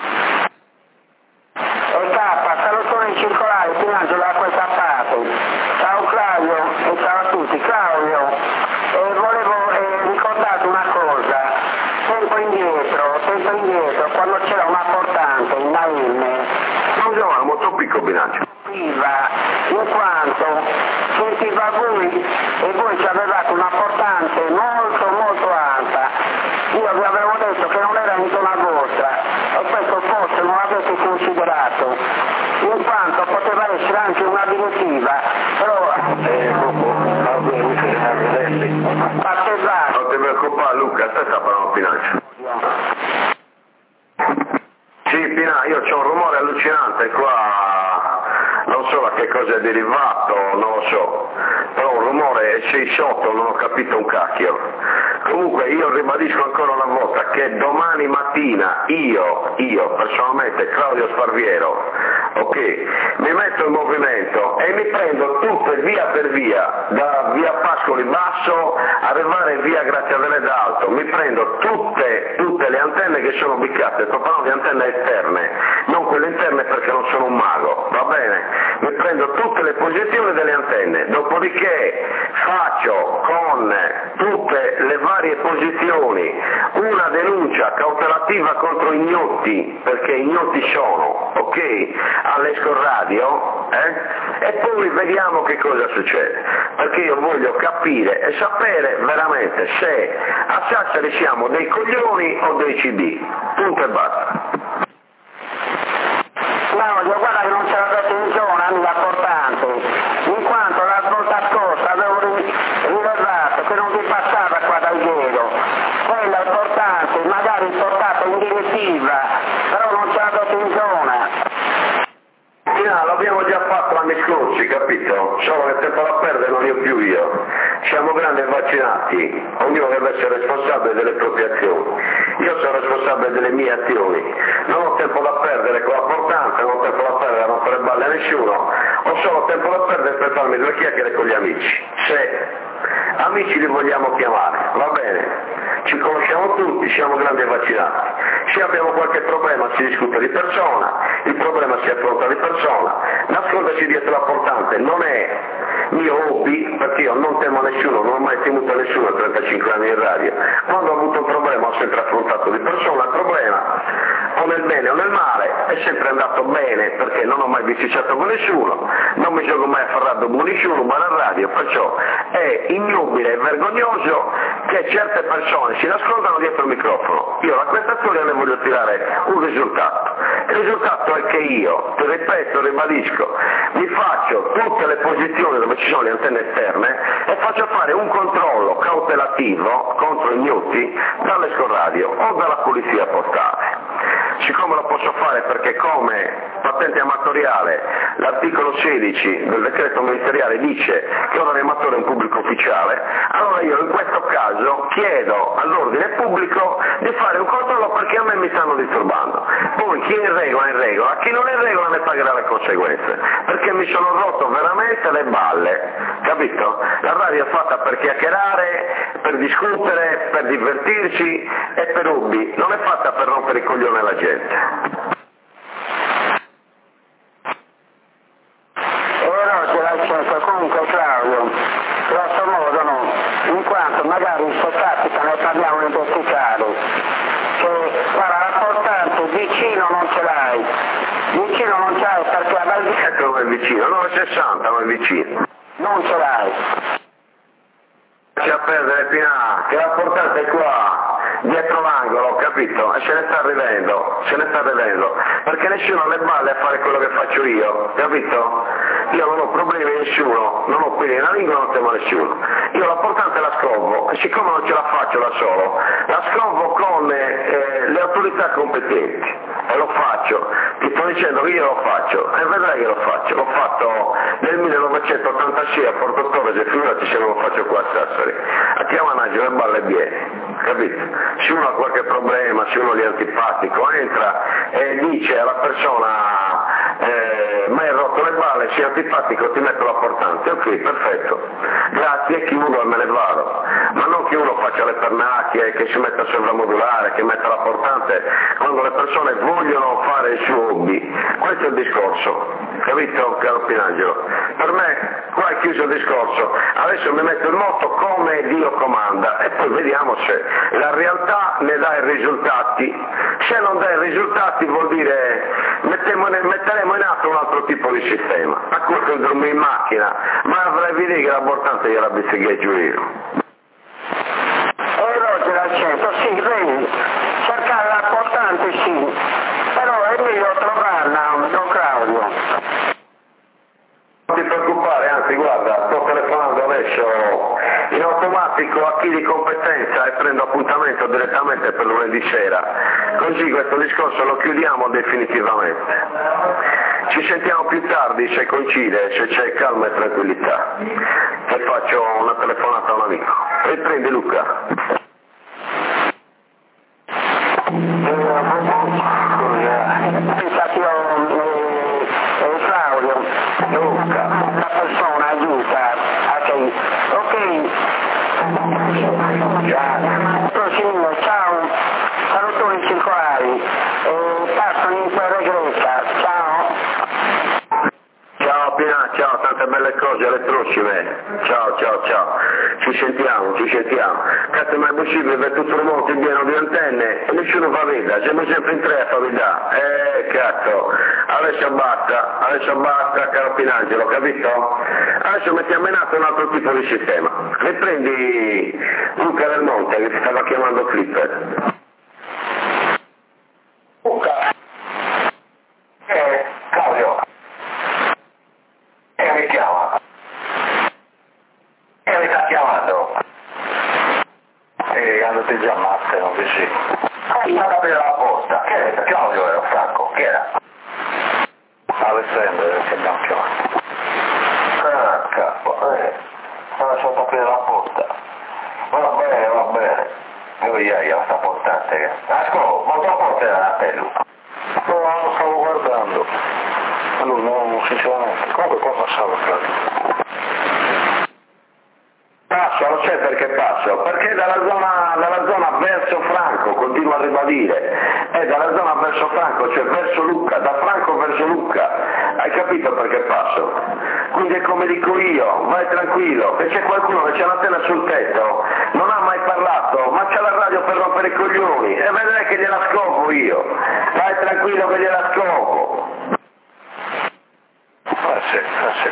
E tappa, salutone circolare, Pinangelo acqua tappato. Ciao Claudio e ciao a tutti. Claudio, volevo ricordare una cosa, tempo indietro, molto piccolo bilancio. In quanto sentiva voi e voi ci avevate una portante molto alta, io vi avevo detto che non era in zona vostra e questo forse non l'avete considerato, in quanto poteva essere anche una direttiva, però non ti preoccupare Luca, te sta parlando bilancio. Sì Pina, io c'ho un rumore allucinante qua, non so da che cosa è derivato, non lo so, però un rumore sei sotto, non ho capito un cacchio. Comunque io ribadisco ancora una volta che domani mattina io personalmente Claudio Sparviero, ok, mi metto in movimento e mi prendo tutte via per via, da via Pascoli Basso arrivare via Graziadele d'Alto, mi prendo tutte le antenne che sono ubicate, sto parlando di antenne esterne, non quelle interne perché non sono un mago, va bene? Mi prendo tutte le posizioni delle antenne, dopodiché faccio con tutte le varie posizioni una denuncia cautelativa contro ignotti, perché ignoti sono, ok, all'Esco Radio, e poi vediamo che cosa succede, perché io voglio capire e sapere veramente se a Sassari siamo dei coglioni o dei CD, punto e basta. Claudio, guarda che non c'era dato in zona la portante, in quanto la volta scorsa avevo rilevato che non vi passava qua dal Ghero, quella è portante, magari portata in direttiva, però non c'era dato in zona. L'abbiamo già fatto l'anno scorsi, capito? Solo che tempo da perdere non io più io. Siamo grandi e vaccinati, ognuno deve essere responsabile delle proprie azioni. Io sono responsabile delle mie azioni, non ho tempo da perdere con la portante, non ho tempo da perdere a rompere balle a nessuno, ho solo tempo da perdere per farmi due chiacchiere con gli amici. Se amici li vogliamo chiamare, va bene? Ci conosciamo tutti, siamo grandi e vaccinati. Se abbiamo qualche problema si discute di persona, il problema si affronta di persona, nascondersi dietro la portante non è mio hobby, perché io non temo a nessuno, non ho mai temuto a nessuno a 35 anni in radio. Quando ho avuto un problema ho sempre affrontato di persona il problema, o nel bene o nel male, è sempre andato bene perché non ho mai bisticciato con nessuno, non mi gioco mai a Ferrado con nessuno, ma alla radio, perciò è ignobile e vergognoso che certe persone si nascondano dietro il microfono. Io da questa storia ne voglio tirare un risultato. Il risultato è che io, ti ripeto, ribadisco, mi faccio tutte le posizioni dove ci sono le antenne esterne e faccio fare un controllo cautelativo contro ignoti dall'Esco Radio o dalla polizia postale. Siccome lo posso fare perché come patente amatoriale l'articolo 16 del decreto ministeriale dice che ora l'amatore è un pubblico ufficiale, allora io in questo caso chiedo all'ordine pubblico di fare un controllo perché a me mi stanno disturbando. Poi chi è in regola, chi non è in regola ne pagherà le conseguenze, perché mi sono rotto veramente le balle, capito? La radio è fatta per chiacchierare, per discutere, per divertirci e per hobby, non è fatta per rompere i coglioni alla gente. Comunque Claudio, grosso modo no, in quanto magari se capita ne parliamo in verticale, che guarda la portante vicino non ce l'hai perché a Valdivia non è vicino, 960 non è vicino. Non ce l'hai. Lascia perdere Pina, che la portante è qua, dietro l'angolo, capito? E se ne sta ridendo, perché nessuno ha le balle a fare quello che faccio io, capito? Io non ho problemi a nessuno, non ho peli nella lingua, non temo a nessuno. Io la portante la scovo e siccome non ce la faccio da solo, la scovo con le autorità competenti e lo faccio, ti sto dicendo che io lo faccio e vedrai che lo faccio, l'ho fatto nel 1986 a Porto Torres e figurati se non lo faccio qua a Sassari, a Chiamanaggio le balle viene, capito? Se uno ha qualche problema, se uno gli è antipatico, entra e dice alla persona ma hai rotto le balle, sei antipatico, ti metto la portante, ok, perfetto, grazie, chiudo e me ne vado, ma non che che uno faccia le pernacchie, che si metta sovramodulare, che metta la portante, quando le persone vogliono fare il suo hobby. Questo è il discorso, capito caro Pinangelo? Per me qua è chiuso il discorso, adesso mi metto in moto come Dio comanda e poi vediamo se la realtà ne dà i risultati. Se non dà i risultati vuol dire metteremo in atto un altro tipo di sistema. A questo dormo in macchina, ma avrei vedere che l'abortante gliela bifigheggio io. Roger accetto, sì, vedi, cercare l'importante sì, però è meglio trovarla, don Claudio. Non ti preoccupare, anzi guarda, sto telefonando adesso in automatico a chi di competenza e prendo appuntamento direttamente per lunedì sera, così questo discorso lo chiudiamo definitivamente. Ci sentiamo più tardi se coincide, se c'è calma e tranquillità. Ti faccio una telefonata a un amico. Riprendi Luca. Pensa che Claudio, Luca, una persona aiuta a te. Ok. Prossimo, ciao. Salutoni circolari. Passo in quella greca. Ciao. Ciao Pina, ciao, tante belle cose alle prossime. Ciao, ciao, ciao. Ci sentiamo. Cazzo, ma è possibile per tutto il mondo è pieno di antenne e nessuno fa veda, siamo sempre in tre a fare veda. Cazzo, adesso basta, caro Pinangelo, capito? Adesso mettiamo in atto un altro tipo di sistema. Riprendi Luca del Monte che ti stava chiamando Flipper. Luca. Claudio. Mi chiama. Mi sta chiamando. Andate già matte, non vi sì. Sta aprire la posta. Che era? Claudio era Franco, che era? Alessandro che abbiamo chiamato. Capo, ha lasciato aprire la posta. Va bene. Io ieri sta portante. Ascolta, ma tua porta era a te, Luca? No, lo stavo guardando. Allora, no, sinceramente. Comunque qua passavo, Claudio. Passo, lo sai perché passo? Perché dalla zona verso Franco, continuo a ribadire, è dalla zona verso Franco, cioè verso Lucca, da Franco verso Lucca, hai capito perché passo? Quindi è come dico io, vai tranquillo, che c'è qualcuno che c'è l'antenna sul tetto, non ha mai parlato, ma c'è la radio per rompere i coglioni, e vedrai che gliela scopo io, vai tranquillo che gliela scopo. Sì.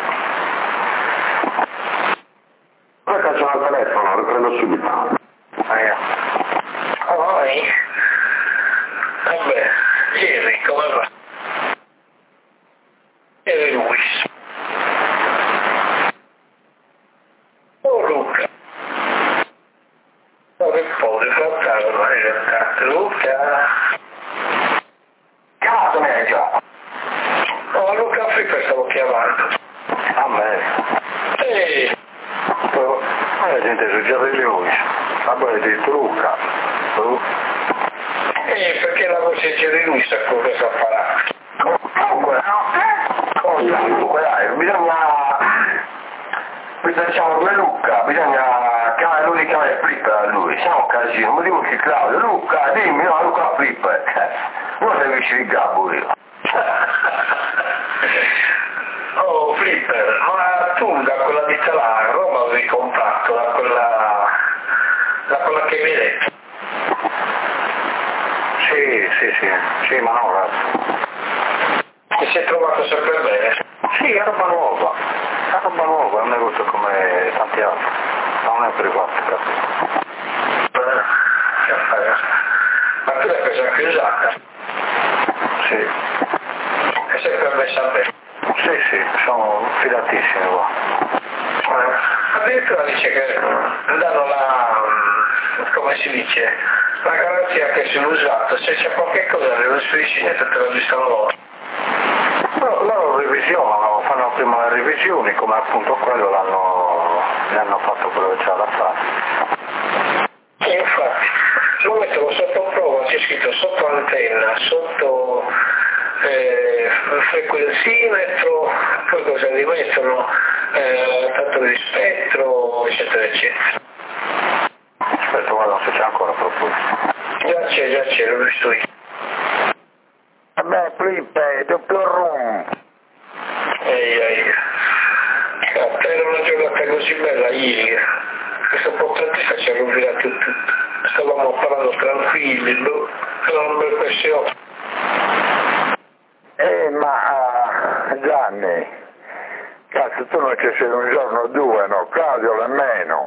Poi faccio al telefono, riprendo subito. Poi, vabbè, ieri come va? Ieri Luis. Oh Luca. Dove puoi portare la realtà? Luca. Chiamato me già. Oh Luca Flipper stavo chiamando. A me. La gente su già di lui. Vabbè, hai detto Luca. Perché la voce di lui sa cosa farà? Comunque dai, diciamo due Luca, bisogna chiamare lui, chiamare Flipper a lui, siamo un casino, non mi dico che Claudio, Luca, dimmi, no, Luca Flipper, non sei vicino il gabbo io. Oh Flipper, ma tu da quella ditta là a Roma avevi comprato, da quella che mi hai detto? Sì, ma no, ragazzi. Ti sei trovato sempre bene? Sì, è roba nuova, è un negozio come tanti altri, non è privato, capito? Che fare? Ma tu l'hai presa anche usata? Sì. È sempre messa bene? Sì, sono fidatissimi qua. Addirittura dice che danno come si dice, la garanzia che sull'usato, se c'è qualche cosa nelle spedicine te la aggiustano loro. Loro revisionano, fanno prima le revisioni, come appunto quello ne hanno fatto quello che c'era da fare. E infatti, lo mettono sotto prova, c'è scritto sotto antenna, sotto frequenzimetro, poi cosa li mettono, tanto di spettro, eccetera, eccetera. non so se c'è ancora proprio. Già c'è, l'ho visto io. Vabbè, Flippe, doppio rum. Ehi. Era una giornata così bella ieri. Questo portantista ci ha rovinato tutto. Stavamo parlando tranquilli, era un bel pensiero. Ma Gianni, cazzo, tu non ci sei un giorno o due, no? Claudio nemmeno.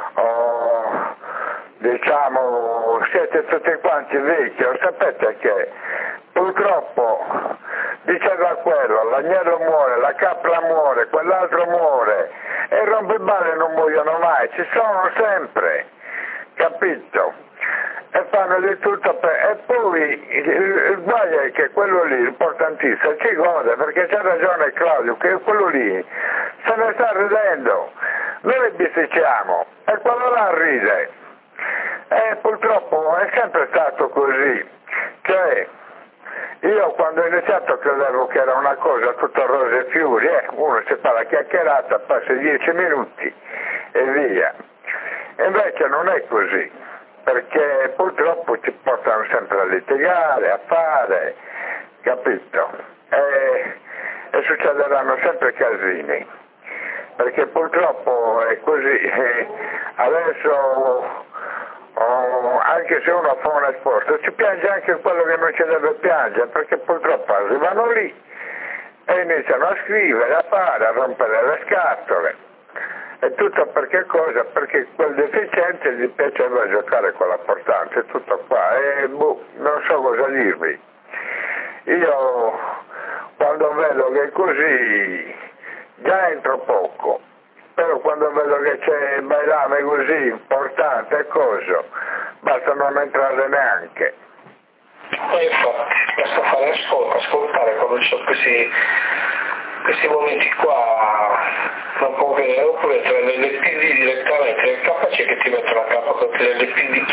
Diciamo, siete tutti quanti vecchi, lo sapete che purtroppo diceva quello, l'agnello muore, la capra muore, quell'altro muore e i rompiballe non muoiono mai, ci sono sempre, capito? E fanno di tutto e poi il guaio è che quello lì, importantissimo, ci gode perché c'ha ragione Claudio, che quello lì se ne sta ridendo, noi bisticciamo e quello là ride e purtroppo è sempre stato così, cioè io quando ho iniziato credevo che era una cosa tutta rose e fiori, uno si fa la chiacchierata, passa 10 minuti e via, e invece non è così, perché purtroppo ci portano sempre a litigare, a fare, capito? E succederanno sempre casini, perché purtroppo è così, adesso anche se uno fa un esposto ci piange anche quello che non ci deve piangere, perché purtroppo arrivano lì e iniziano a scrivere, a fare, a rompere le scatole. E tutto perché cosa? Perché quel deficiente gli piaceva giocare con la portante, tutto qua. E non so cosa dirvi. Io quando vedo che è così già entro poco, però quando vedo che c'è il bailame così importante e cosa, basta non entrare neanche. E infatti, basta fare ascoltare quando ci sono questi momenti qua, non può vedere, oppure tra le PD direttamente, nel KC che ti mettono a capo con le PD.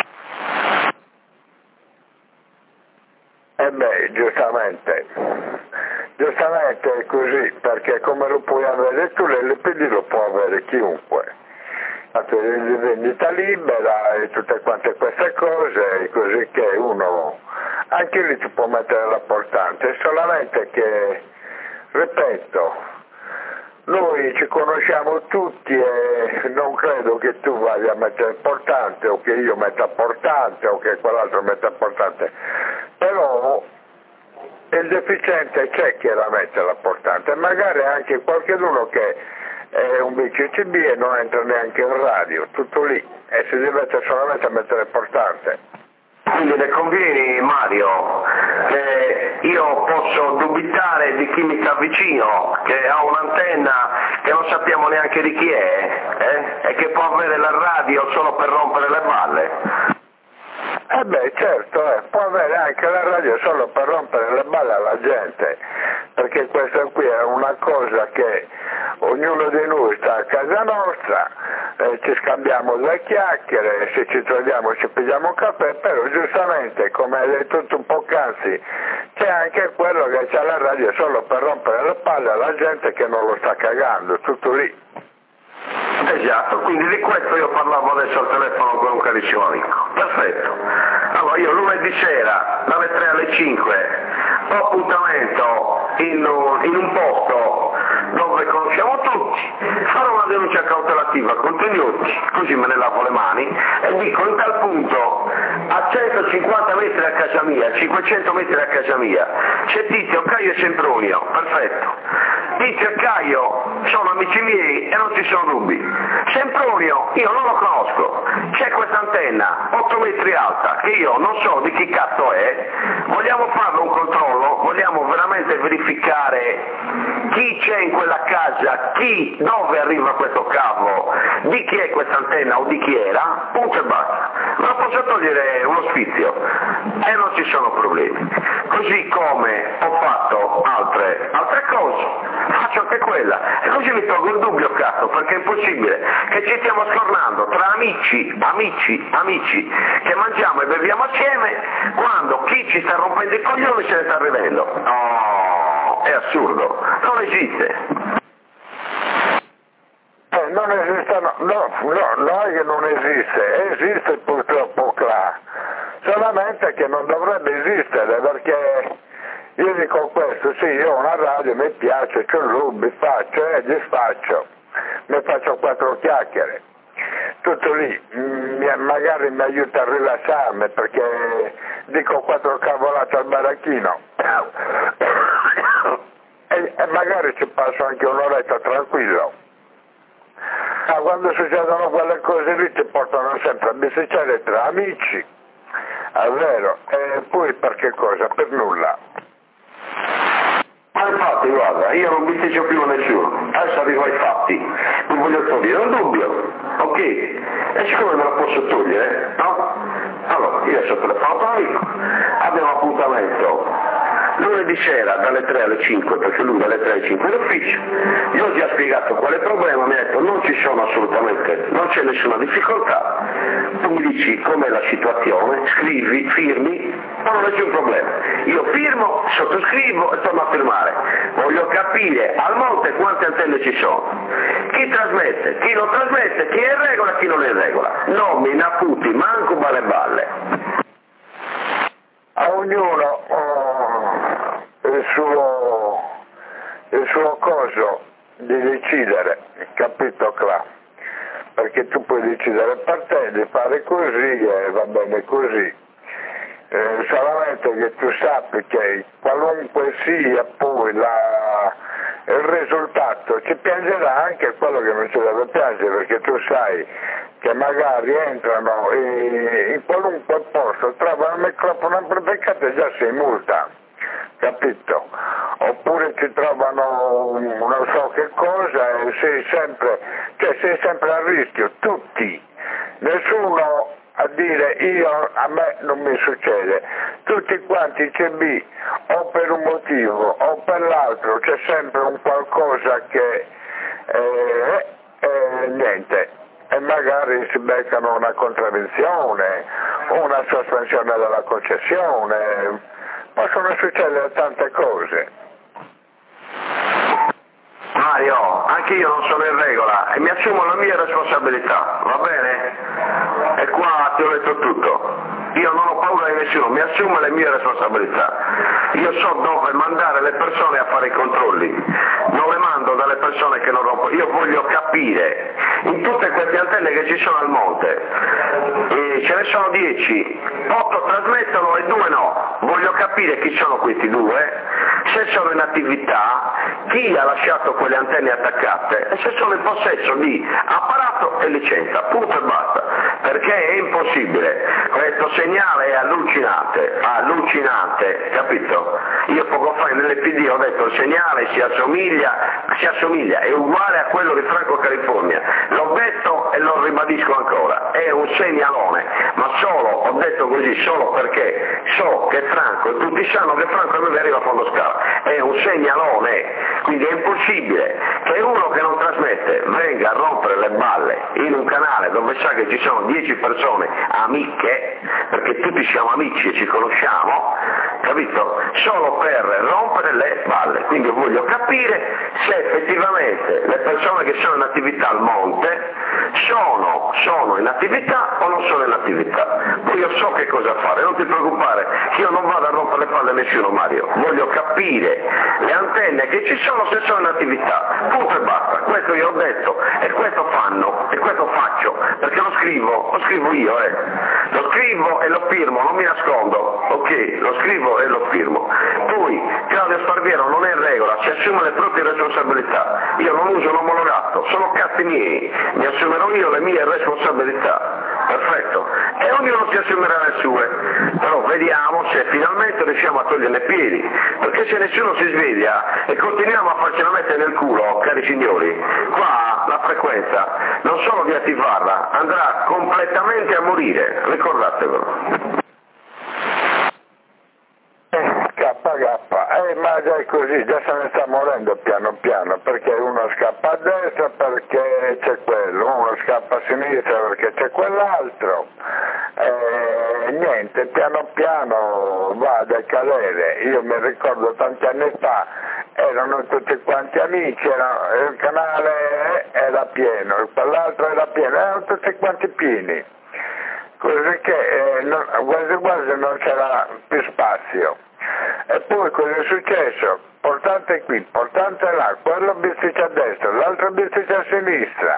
Giustamente è così, perché come lo puoi avere tu, l'LPD lo può avere chiunque. La vendita libera e tutte quante queste cose, così che uno anche lì ti può mettere la portante, solamente che, ripeto, noi ci conosciamo tutti e non credo che tu vada a mettere portante o che io metta portante o che quell'altro metta portante, però il deficiente c'è che la mette la portante, magari anche qualcuno che è un BCCB e non entra neanche in radio, tutto lì, e si deve solamente a mettere portante. Quindi le conviene, Mario, che io posso dubitare di chi mi sta vicino, che ha un'antenna che non sappiamo neanche di chi è, e che può avere la radio solo per rompere le balle? Certo, può avere anche la radio solo per rompere le balle alla gente, perché questa qui è una cosa che ognuno di noi sta a casa nostra, ci scambiamo due chiacchiere, se ci troviamo ci pigliamo un caffè, però giustamente, come hai detto tu poc'anzi, c'è anche quello che c'ha la radio solo per rompere le palle alla gente che non lo sta cagando, tutto lì. Esatto, quindi di questo io parlavo adesso al telefono con un carissimo amico. Perfetto. Allora io lunedì sera, dalle 3 alle 5, ho appuntamento in un posto dove conosciamo tutti, farò una denuncia cautelativa contro gli tutti, così me ne lavo le mani e dico in tal punto a 150 metri da casa mia, 500 metri da casa mia, c'è Tizio, Caio e Sempronio, perfetto. Tizio e Caio sono amici miei e non ci sono dubbi. Sempronio io non lo conosco, c'è questa antenna 8 metri alta che io non so di chi cazzo è, vogliamo farlo un controllo, vogliamo veramente verificare chi c'è in quella casa, dove arriva questo cavo, di chi è questa antenna o di chi era, punto e basta. Me lo posso togliere uno sfizio e non ci sono problemi. Così come ho fatto altre cose, faccio anche quella e così mi tolgo il dubbio, cazzo, perché è impossibile che ci stiamo scornando tra amici che mangiamo e beviamo assieme quando chi ci sta rompendo i coglioni se ne sta rivendo. No, è assurdo, non esiste. non esistono, no è che non esiste purtroppo là, solamente che non dovrebbe esistere, perché io dico questo, sì, io ho una radio, mi piace, c'ho il lobby, faccio e disfaccio, mi faccio 4 chiacchiere, tutto lì, magari mi aiuta a rilassarmi perché dico 4 cavolate al baracchino e magari ci passo anche un'oretta tranquillo. Ma quando succedono quelle cose lì ti portano sempre a bisticciare tra amici, è vero, e poi per che cosa? Per nulla. Ma infatti guarda, io non bisticcio più a nessuno, adesso arrivo ai fatti, non voglio togliere un dubbio, ok? E siccome me lo posso togliere, no? Allora, io adesso telefono poi, abbiamo appuntamento lunedì sera dalle 3 alle 5, perché lui dalle 3 alle 5 è d'ufficio, io ho già spiegato quale problema, mi ha detto non ci sono assolutamente, non c'è nessuna difficoltà, tu mi dici com'è la situazione, scrivi, firmi, non ho nessun problema, io firmo, sottoscrivo e torno a firmare, voglio capire al monte quante antenne ci sono, chi trasmette, chi non trasmette, chi è in regola e chi non è in regola, non mi naputi manco balle. A ognuno il suo coso di decidere, capito Cla? Perché tu puoi decidere per te di fare così e va bene così, solamente che tu sappi che qualunque sia poi il risultato ci piangerà anche quello che non ci deve piangere, perché tu sai che magari entrano in qualunque posto, trovano il microfono amplificato e già sei multa, capito? Oppure ti trovano non so che cosa e sei sempre a rischio, tutti, nessuno a dire a me non mi succede, tutti quanti CB o per un motivo o per l'altro c'è sempre un qualcosa che niente, e magari si beccano una contravvenzione, una sospensione della concessione, possono succedere tante cose. Mario, anche io non sono in regola e mi assumo la mia responsabilità, va bene? E qua ti ho detto tutto. Io non ho paura di nessuno, mi assumo le mie responsabilità. Io so dove mandare le persone a fare i controlli, non le mando dalle persone che non rompono. Io voglio capire, in tutte queste antenne che ci sono al monte, ce ne sono 10, 8 trasmettono e 2 no. Voglio capire chi sono questi 2, se sono in attività, chi ha lasciato quelle antenne attaccate e se sono in possesso di apparato e licenza, punto e basta, perché è impossibile, questo segnale è allucinante, capito? Io poco fa nell'FD ho detto il segnale si assomiglia, è uguale a quello di Franco California, l'ho detto e lo ribadisco ancora, è un segnalone, ma ho detto così solo perché so che Franco, e tutti sanno che Franco a me arriva a fondo scala, è un segnalone, quindi è impossibile che uno che non trasmette venga a rompere le balle in un canale dove sa che ci sono 10 persone amiche, perché tutti siamo amici e ci conosciamo, capito? Solo per rompere le balle, quindi voglio capire se effettivamente le persone che sono in attività al monte sono in attività o non sono in attività, poi io so che cosa fare, non ti preoccupare, io non vado a rompere le palle a nessuno Mario, voglio capire le antenne che ci sono se sono in attività, punto e basta, questo io ho detto e questo fanno e questo faccio, perché lo scrivo io, lo scrivo e lo firmo, non mi nascondo, ok, lo scrivo e lo firmo. Poi Claudio Sparviero non è in regola, si assume le proprie responsabilità, io non uso l'omologato, sono cazzi miei, mi assumerò io le mie responsabilità, perfetto, e ognuno si assumerà le sue, però vediamo se finalmente riusciamo a togliere i piedi, perché se nessuno si sveglia e continuiamo a farcela mettere nel culo, cari signori, qua la frequenza non solo di attivarla, andrà completamente a morire, ricordatevelo. Ma già è così, già se ne sta morendo piano piano, perché uno scappa a destra perché c'è quello, uno scappa a sinistra perché c'è quell'altro, niente. niente, piano piano va a decadere. Io mi ricordo tanti anni fa, erano tutti quanti amici, il canale era pieno, quell'altro era pieno, erano tutti quanti pieni, così che quasi quasi non c'era più spazio. E poi cosa è successo? Portante qui, portante là, quello bisticcia a destra, l'altro bisticcia a sinistra,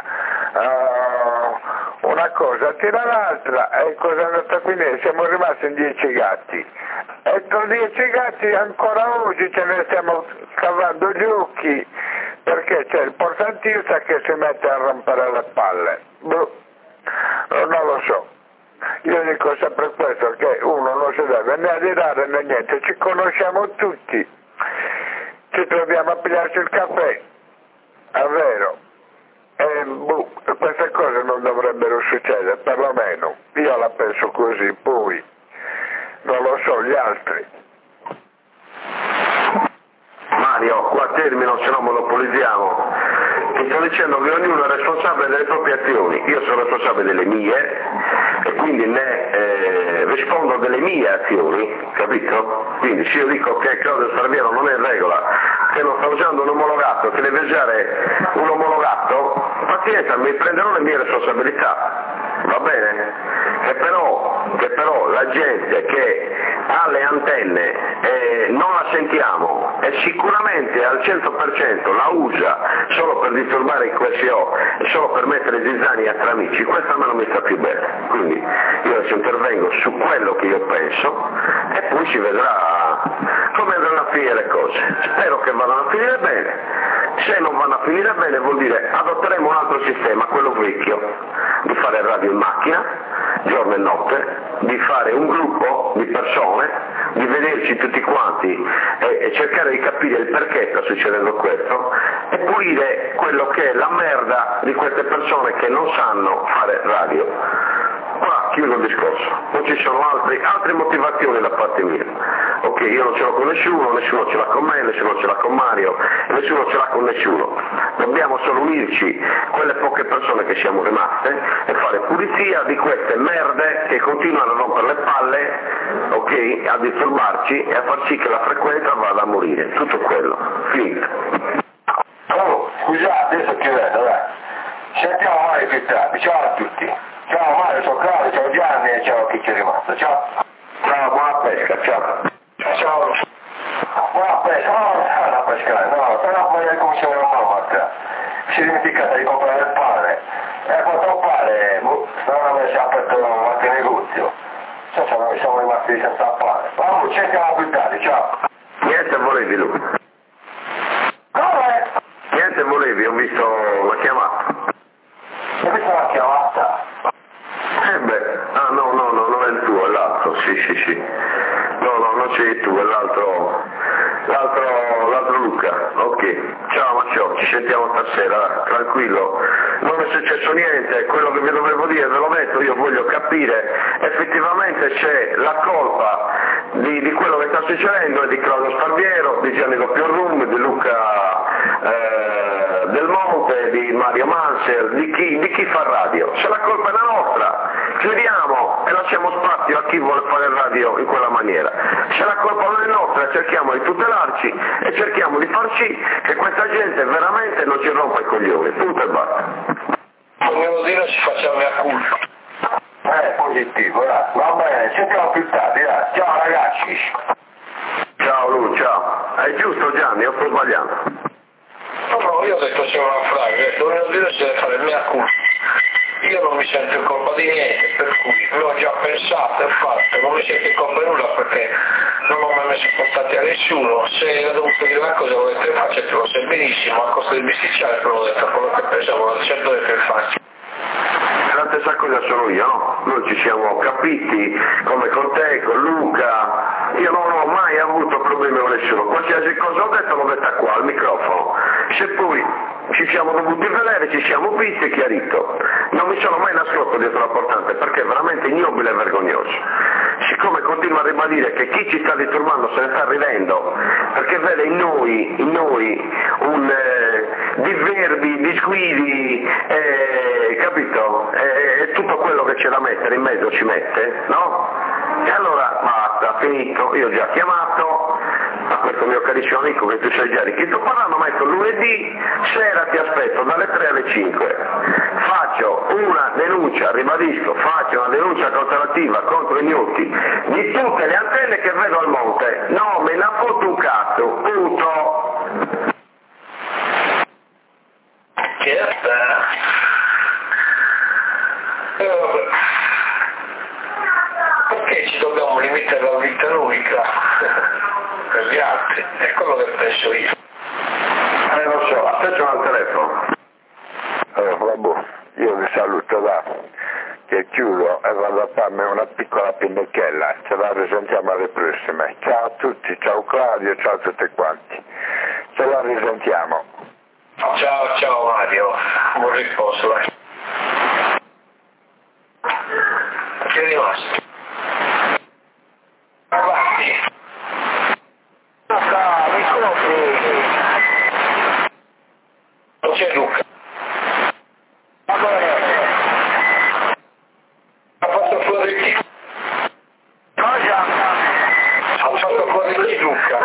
una cosa tira l'altra, e cosa è andata a finire? Siamo rimasti in 10 gatti. E con 10 gatti ancora oggi ce ne stiamo cavando gli occhi, perché c'è il portantista che si mette a rompere le palle. Non lo so. Io dico sempre questo, che uno non si deve né adirare né niente, ci conosciamo tutti, ci troviamo a pigliarci il caffè, è vero, e queste cose non dovrebbero succedere, perlomeno io la penso così, poi non lo so gli altri. Mario, qua termino, se no monopolizziamo. Ti sto dicendo che ognuno è responsabile delle proprie azioni, io sono responsabile delle mie e quindi ne rispondo delle mie azioni, capito? Quindi se io dico che Claudio Sparviero non è in regola, che non sta usando un omologato, che deve usare un omologato, pazienza, mi prenderò le mie responsabilità, va bene? Che però la gente che ha le antenne non la sentiamo e sicuramente al 100% la usa solo per disturbare il QSO e solo per mettere zizzani tra amici, questa a me non mi sta più bene. Quindi io adesso intervengo su quello che io penso e poi si vedrà come andranno a finire le cose. Spero che vadano a finire bene. Se non vanno a finire bene vuol dire adotteremo un altro sistema, quello vecchio, di fare radio in macchina, giorno e notte, di fare un gruppo di persone, di vederci tutti quanti e cercare di capire il perché sta succedendo questo e pulire quello che è la merda di queste persone che non sanno fare radio. Qua chiudo il discorso, non ci sono altre motivazioni da parte mia. Ok, io non ce l'ho con nessuno ce l'ha con me, nessuno ce l'ha con Mario, nessuno ce l'ha con nessuno. Dobbiamo solo unirci, quelle poche persone che siamo rimaste, e fare pulizia di queste merde che continuano a rompere le palle, ok, a disturbarci e a far sì che la frequenza vada a morire. Tutto quello. Finito. Oh, scusate, adesso chiudete, dai. Sentiamo Mario più tardi. Ciao a tutti. Ciao Mario, ciao Claudio, ciao Gianni e ciao a chi c'è rimasto. Ciao. Ciao, buona pesca, ciao. Ciao. Buona pesca, no, pescare, no, però poi cominciamo a mamma. Si è dimenticata di comprare il pane. E quanto pane, non avesse aperto qualche negozio. Siamo rimasti senza pane. Vamo, ci sentiamo più tardi, ciao. Niente volevi lui? Come? Niente volevi, ho visto la chiamata. Hai visto la chiamata? No, non è il tuo, è l'altro, sì. No, non sei tu, è l'altro Luca. Ok, ciao Maccio, ci sentiamo stasera, tranquillo. Non è successo niente, quello che vi dovevo dire ve lo metto, io voglio capire effettivamente se la colpa di quello che sta succedendo è di Claudio Sparviero, di Gianni Doppiorrum, di Luca Del Monte, di Mario Mansell, di chi fa radio. Se la colpa è la nostra, chiudiamo e lasciamo spazio a chi vuole fare radio in quella maniera. Se la colpa non è nostra, cerchiamo di tutelarci e cerchiamo di far sì che questa gente veramente non ci rompa i coglioni, punto e basta. Ognuno di noi si faccia la mia colpa. Positivo, dai. Va bene, sentiamo più tardi, dai. Ciao ragazzi. Ciao Lu, ciao. È giusto Gianni, o sto sbagliando? No, io ho detto c'è una frase, ho detto ognuno di noi si deve fare la mia colpa. Io non mi sento in colpa di niente, per cui l'ho già pensato e fatto, non mi sento in colpa di nulla perché non ho mai messo contatti a nessuno. Se era dovuto dire una cosa l'ho detto e faccio, lo sai benissimo, a costo di bisticciare te l'ho detto, quello che pensavo, l'ho certo detto e faccio. La stessa cosa sono io, no? Noi ci siamo capiti, come con te, con Luca, io non ho mai avuto problemi con nessuno, qualsiasi cosa ho detto l'ho detta qua al microfono, se poi ci siamo dovuti vedere, ci siamo visti e chiarito, non mi sono mai nascosto dietro la portante perché è veramente ignobile e vergognoso. Siccome continua a ribadire che chi ci sta disturbando se ne sta ridendo perché vede in noi un diverbi, disguidi, capito? E tutto quello che c'è da mettere in mezzo ci mette, no? E allora basta, finito, io ho già chiamato a questo mio carissimo amico che tu sai già di chi sto parlando, ma ecco lunedì sera ti aspetto dalle 3 alle 5. Faccio una denuncia, ribadisco, faccio una denuncia cautelativa contro i minuti di tutte le antenne che vedo al monte. No, me la foto un cazzo, punto. Perché ci dobbiamo limitare alla vita unica per gli altri? È quello che penso io. Lo so, aspetta al telefono. Vabbè, io vi saluto da che chiudo e vado a farmi una piccola pinnicchiella, ce la risentiamo alle prossime. Ciao a tutti, ciao Claudio, ciao a tutti quanti. Ce la risentiamo. Ciao Mario, buon riposo. Che è rimasto? Avanti. Luca, mi scopri. Non c'è Luca. Va bene. Ha fatto fuori chi? Cosa? Ha fatto fuori chi Luca?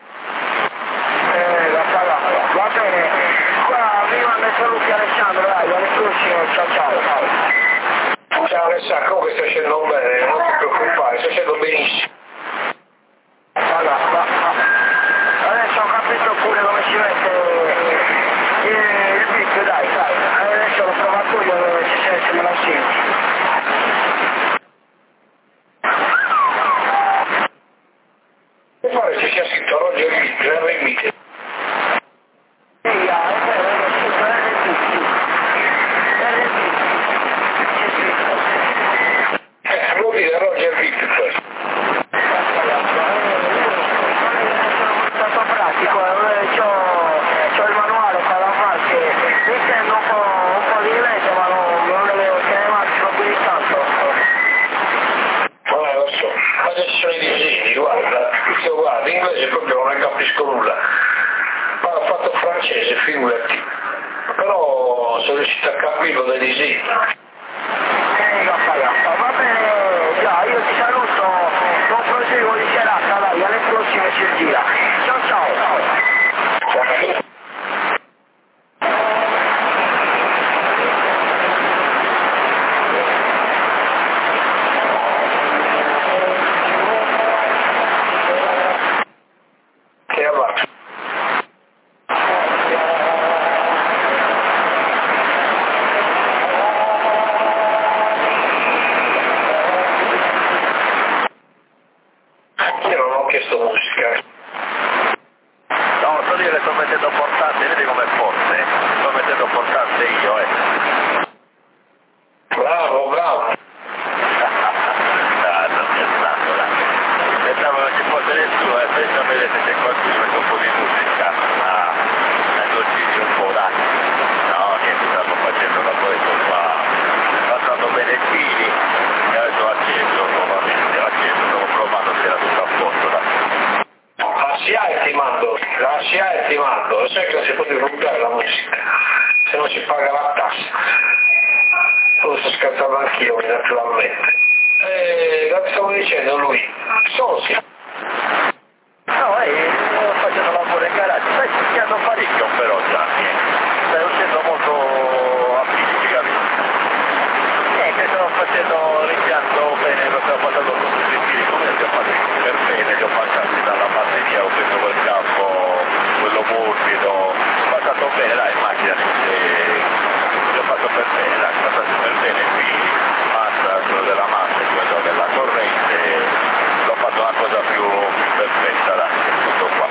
La sala. Va bene. Qua mi manda il saluto Alessandro, dai, alle prossime, ciao. Ciao Alessandro, comunque stai scendendo bene, non ti preoccupare, stai scendendo benissimo. Allora, adesso ho capito pure come si mette il beat, dai, adesso l'ho provato io, dove si sente, me la senti. Mi pare ci sia scritto Roger Beat, vuol dire Roger Beat questo. Stato pratico, c'ho il manuale qua da parte, mi sembra un po' di inglese, ma non le devo chiamare proprio di tanto. Lo so, ma ci sono i disegni, guarda, inglese proprio non ne capisco nulla. Ma ho fatto francese, figurati. Però sono riuscito a capirlo dai disegni. Va bene, già, io ti saluto, buon proseguo di serata, dai, alle prossime si gira. Ciao. Che avanti. Io non ho chiesto musica. No, sto dire, sto mettendo portante, vedi com'è forte? Sto mettendo portante io, Bravo. Non scherzando, dai. Pensavo che ci fosse nessuno, per sapere se c'è qualcuno, metto un po' di musica. Esorcizio un po', dai. No, niente, stavo facendo una cosa qua. Passando bene i fili, e adesso acceso, nuovamente, stavo provando se era tutto a posto, dai. La SIAE ti mando, sai che non si può divulgare la musica, se non si paga la tassa. Lo sto scherzando anch'io, naturalmente. Che stavo dicendo lui? Sosia. No, sto facendo lavoro in garage, stai studiando parecchio però Gianni, stai uscendo molto a fisici, capito? Che sto facendo, rimpianto bene, lo sto facendo con tutti i fili, come li ho fatti per bene, li ho passati dalla batteria, ho preso quel campo, quello morbido, ho passato bene, dai, immaginati li ho fatto per bene, dai, passati per bene i fili, massa, quello della massa e quello della corrente, l'ho fatto una cosa più perfetta, dai, tutto qua.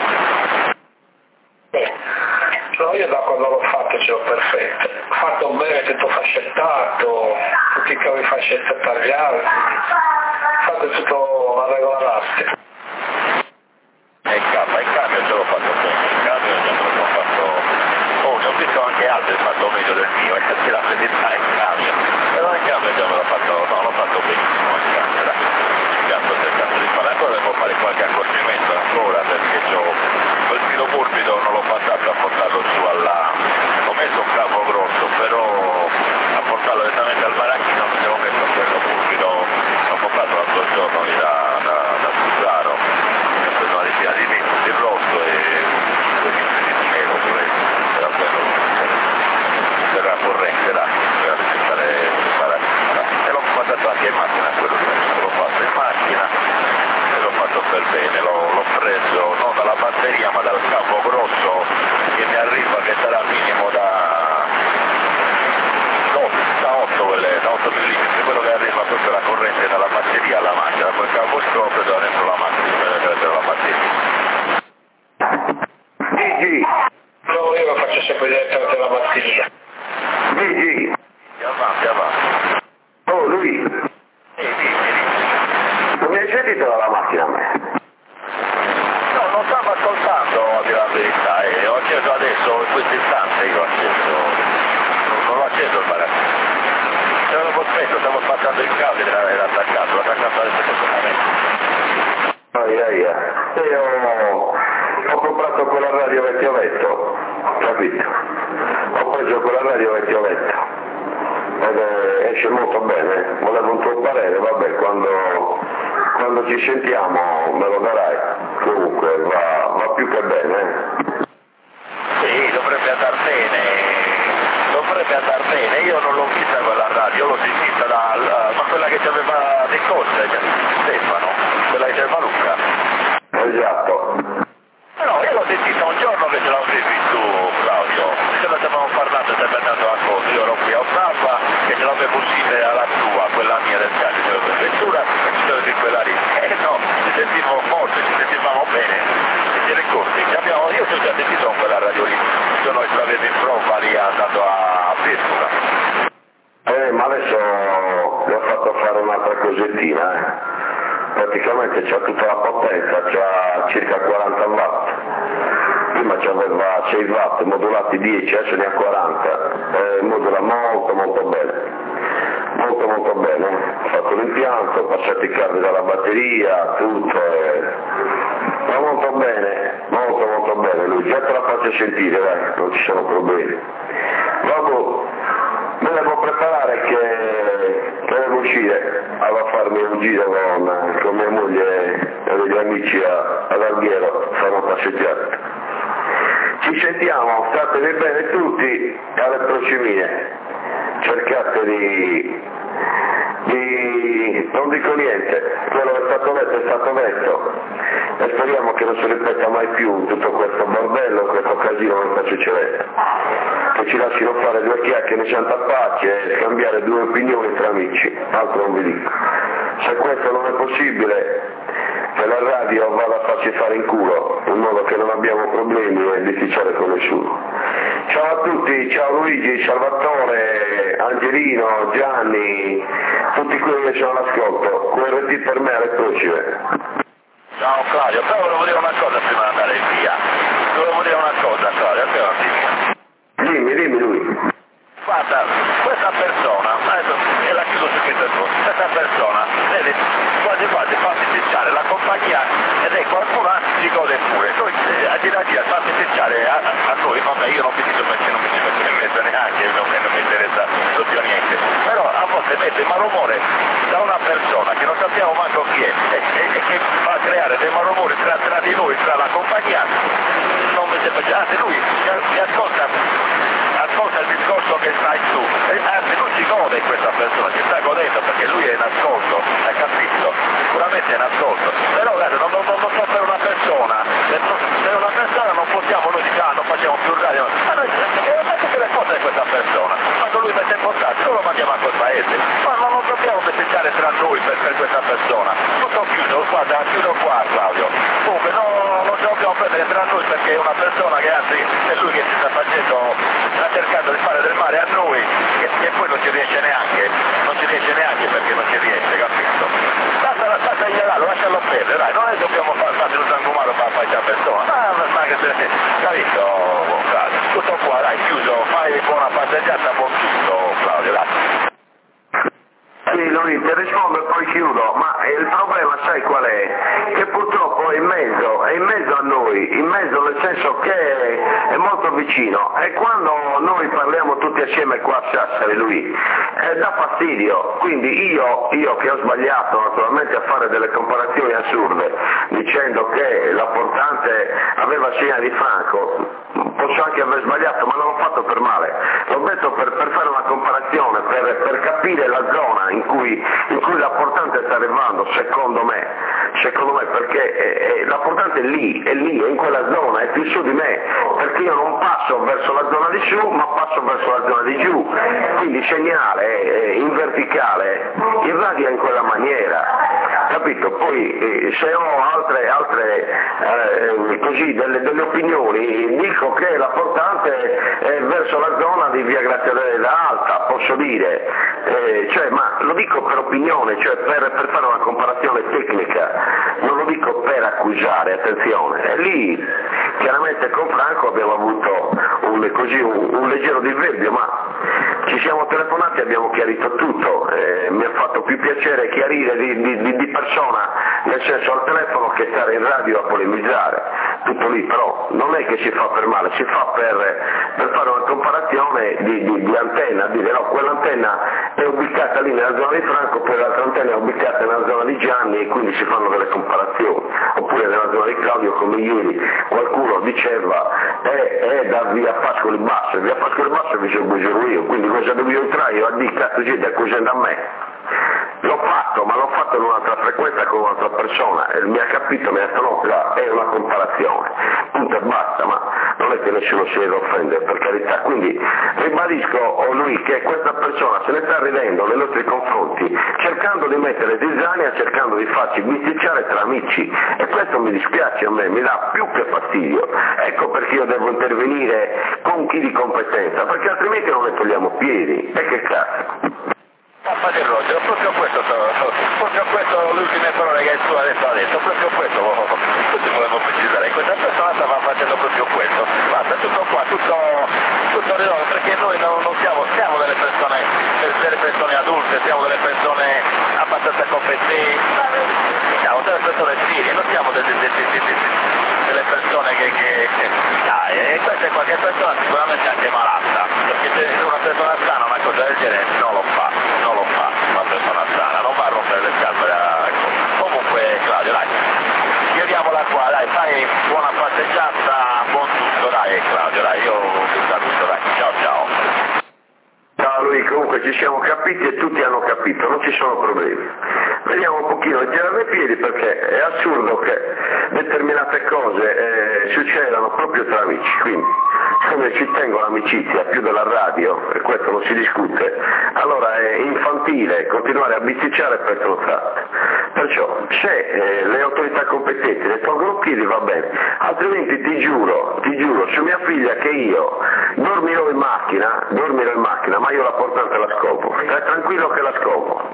No, io da quando l'ho fatto ce l'ho perfetto. Fatto bene, tutto fascettato, tutti i cavi fascetta tagliati, fatto tutto a regola d'arte. E il cambio ce l'ho fatto bene, il cambio me l'ho fatto, ne ho visto anche altri fatto meglio del mio, e se la fedeltà il cambio, però il cambio già l'ho fatto benissimo il cambio, dai. Il cambio cercato di fare ancora, devo fare qualche accorgimento ancora, perché quel filo morbido non l'ho passato a portarlo su ho messo un capo grosso, però a portarlo direttamente al baracchino non devo mettere quello morbido, l'ho portato l'altro giorno lì da direttamente la mattina. Gigi. Avanti. Oh, lui. Non mi hai sentito dalla macchina a me? No, non stavo ascoltando, a dire la verità, e ho acceso adesso, in questo istante, io ho acceso, non l'ho acceso il barattino. Se non lo aspetto, stavo passando il cavo ed era attaccato, l'ho attaccato adesso personalmente. Io ho comprato quella radio vecchiovetto, capito? Ho preso quella radio vecchiovetto ed esce molto bene, volevo un tuo parere, vabbè, quando ci sentiamo me lo darai, comunque va più che bene. Sì, dovrebbe andar bene, io non l'ho vista quella radio, l'ho sentita ma quella che ci aveva di corsa, Stefano, quella che c'era Luca. Esatto. No, io l'ho sentita un giorno che ce l'avevi tu, Claudio, ce ne stavamo parlando, stai andando a cosa, io ero qui a Osapa e ce l'avevo uscita alla tua, quella mia del Cali, della prefettura, e ci dovevi quella lì. No, ci sentivamo forte, ci sentivamo bene, e ti ricordi, io ti ho già sentito con quella radio lì, io noi ce l'avevo in prova lì andando a Pescara. Ma adesso gli ho fatto fare un'altra cosettina, praticamente c'ha tutta la potenza, c'ha circa 40 watt, prima c'aveva 6 watt, modulati 10, adesso ne ha 40, modula molto bene, ho fatto l'impianto, passati i cavi dalla batteria, tutto, va molto bene lui, già te la faccio sentire, dai, non ci sono problemi. Dopo me devo preparare che devo uscire a farmi un giro con mia moglie e degli amici ad Alghero, fare una passeggiata. Ci sentiamo, statevi bene tutti, alle prossime. Cercate non dico niente, quello che è stato detto e speriamo che non si ripeta mai più tutto questo bordello, questo casino che sta succedendo, che ci lasciano fare due chiacchiere in santa pace e scambiare due opinioni tra amici, altro non vi dico. Se questo non è possibile, che la radio vada a farci fare in culo, in modo che non abbiamo problemi e litigare con nessuno. Ciao a tutti, ciao Luigi, Salvatore, Angelino, Gianni, tutti quelli che sono all'ascolto, QRT per me alle prossime. Ciao Claudio, però volevo dire una cosa prima di andare via. Claudio, Dimmi lui. Guarda, questa persona, adesso e la chiudo su questa cosa, questa persona, vedi, quasi fa festeggiare la compagnia ed è qualcuno si gode pure. Noi a dire fa festeggiare a noi, vabbè io non mi dico perché non mi ci metto neanche, non mi interessa proprio niente. Però a volte mette malumore da una persona che non sappiamo manco chi è e che fa creare dei malumori tra di noi, tra la compagnia, non mi sembra, anzi lui mi ascolta il discorso che stai tu, anzi lui si gode questa persona, si sta godendo perché lui è in ascolto, hai capito? Sicuramente è in ascolto, però guarda, non so per una persona, per una persona non possiamo, noi diciamo non facciamo più radio, ma noi tutte le cose di questa persona, quando lui mette in contatto, noi lo mandiamo a quel paese, ma non dobbiamo festeggiare tra noi per questa persona, tutto chiuso, guarda, chiudo qua Claudio, comunque non ce lo dobbiamo prendere tra noi perché è una persona che anzi è lui che ci sta cercando di fare del male a noi e poi non ci riesce neanche perché non ci riesce, capito? Lascialo, lascialo perdere, dai, non è che dobbiamo farci un sangumato per fare questa persona, ma che se, capito, Claudio? Tutto qua, dai, chiuso, fai buona passeggiata, buon tutto, Claudio, dai. Sì, Luigi, ti rispondo e poi chiudo, ma il problema sai qual è? Che purtroppo è in mezzo a noi, in mezzo nel senso che è molto vicino e quando noi parliamo tutti assieme qua a Sassari, lui, dà fastidio, quindi io che ho sbagliato naturalmente a fare delle comparazioni assurde, dicendo che la portante aveva segna di Franco, posso anche aver sbagliato, ma non l'ho fatto per male, l'ho detto per fare una comparazione, per capire la zona in cui la portante sta arrivando, secondo me, secondo me, perché l'importante è lì, è in quella zona, è più su di me, perché io non passo verso la zona di su, ma passo verso la zona di giù, quindi il segnale in verticale irradia in quella maniera, capito? Poi se ho altre così delle opinioni, dico che l'importante è verso la zona di via Grazia Deledda Alta, posso dire, ma lo dico per opinione, cioè per fare una comparazione tecnica, non lo dico per accusare, attenzione, e lì chiaramente con Franco abbiamo avuto un leggero diverbio, ma ci siamo telefonati e abbiamo chiarito tutto, mi ha fatto più piacere chiarire di persona, nel senso al telefono, che stare in radio a polemizzare, tutto lì, però non è che si fa per male, si fa per fare una comparazione di antenna, dire no, quell'antenna è ubicata lì nella zona di Franco, poi l'altra antenna è ubicata nella zona di Gianni, e quindi si fanno delle comparazioni, oppure nella zona di Claudio, come ieri qualcuno diceva è da via Pascoli Basso, e via Pascoli Basso vi sono io, quindi cosa devo io entrare io a dire cazzo siete accusando a me? L'ho fatto, ma l'ho fatto in un'altra frequenza con un'altra persona e mi ha capito, mi ha detto no, è una comparazione, punto e basta, ma non è che nessuno si deve offendere, per carità. Quindi ribadisco a lui che questa persona se ne sta ridendo nei nostri confronti, cercando di mettere zizzania, cercando di farci bisticciare tra amici, e questo mi dispiace a me, mi dà più che fastidio. Ecco perché io devo intervenire con chi di competenza, perché altrimenti non ne togliamo piedi, e che cazzo. Padre Roger, proprio questo le ultime parole che tu adesso ha detto, proprio questo volevo precisare, questa persona stava facendo proprio questo, basta, tutto qua, tutto redondo, perché noi non siamo delle persone adulte, siamo delle persone abbastanza competenti, siamo delle persone serie, non siamo delle persone che e questa è qualche persona sicuramente anche malata, perché se una persona sana una cosa del genere non lo fa una persona sana, non va a rompere le scatole. Comunque Claudio, dai, chiudiamola qua, dai, fai buona passeggiata, buon tutto, dai Claudio, dai, io ti saluto, dai, ciao. Ciao lui, comunque ci siamo capiti e tutti hanno capito, non ci sono problemi. Vediamo un pochino, tirare i piedi, perché è assurdo che determinate cose succedano proprio tra amici, quindi siccome ci tengo l'amicizia più della radio, e questo non si discute, allora è infantile continuare a bisticciare per stronzate. Perciò se le autorità competenti le tolgono piedi va bene, altrimenti ti giuro su mia figlia che io dormirò in macchina, ma io l'importante la scopo, stai tranquillo che la scopo.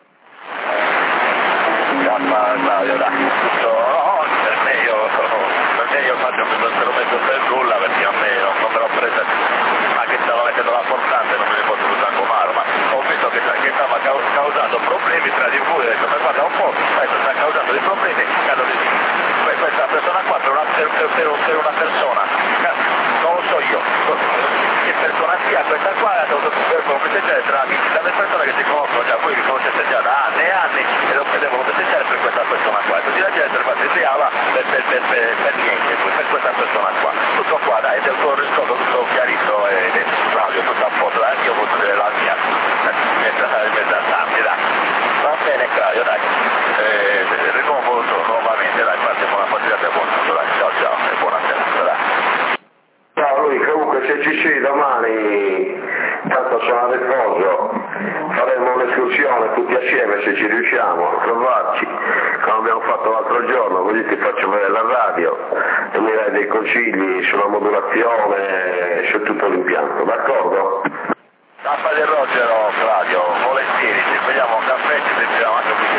Claudio, dai, per me io faccio questo metto per nulla, perché a me non me l'ho presa, ma che stava mettendo la portante non me ne posso usare come arma, ho visto che stava causando problemi tra di voi, ho detto ma guarda un po', adesso sta causando dei problemi, questa persona qua per una persona, non lo so io, che persona sia questa qua, ha dovuto festeggiare tra amici, dalle persone che si conoscono già, voi vi conoscete già da anni e anni, e non devono festeggiare per questa persona qua, e così la gente fa festeggiava per niente, per questa persona qua. Tutto qua, dai, del tuo riscontro tutto chiarito e Claudio, tutto a posto, anche io posso dire la mia, mezza santi, dai. Va bene Claudio, dai, riconvo nuovamente, dai, fate buona passeggiata e buon tutto, dai, ciao e buona serata, dai. Ciao lui, comunque se ci sei domani, tanto sono a riposo, faremo un'escursione tutti assieme se ci riusciamo a trovarci, come abbiamo fatto l'altro giorno, così ti faccio vedere la radio e mi dai dei consigli sulla modulazione e su tutto l'impianto, d'accordo? Tappa del Rogero, Claudio, volentieri, ci prendiamo un caffè, ci sentiamo anche qui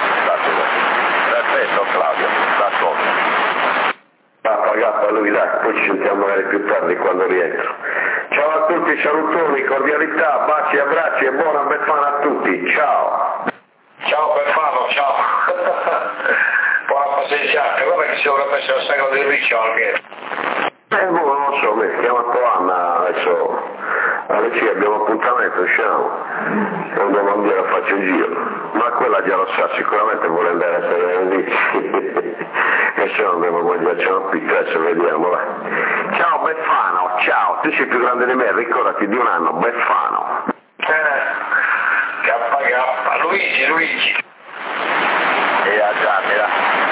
che perfetto Claudio, d'accordo. Gappa lui, dai, poi ci sentiamo magari più tardi quando rientro. Ciao a tutti, salutoni, cordialità, baci, abbracci e buona Befana a tutti, ciao! Ciao Befano, ciao! Buona passeggiata, guarda che si dovrebbe essere un sacco di riccio almeno. Non lo so, mi ha chiamato Anna adesso, alle 6 abbiamo appuntamento, usciamo, andiamo a dire a farci un giro, ma quella già lo sa, sicuramente vuole andare a vedere e se no andiamo a mangiarci una pizza, adesso vediamo, vai. Ciao Befano, ciao, tu sei più grande di me, ricordati di un anno, Befano. Luigi. E a Gianni,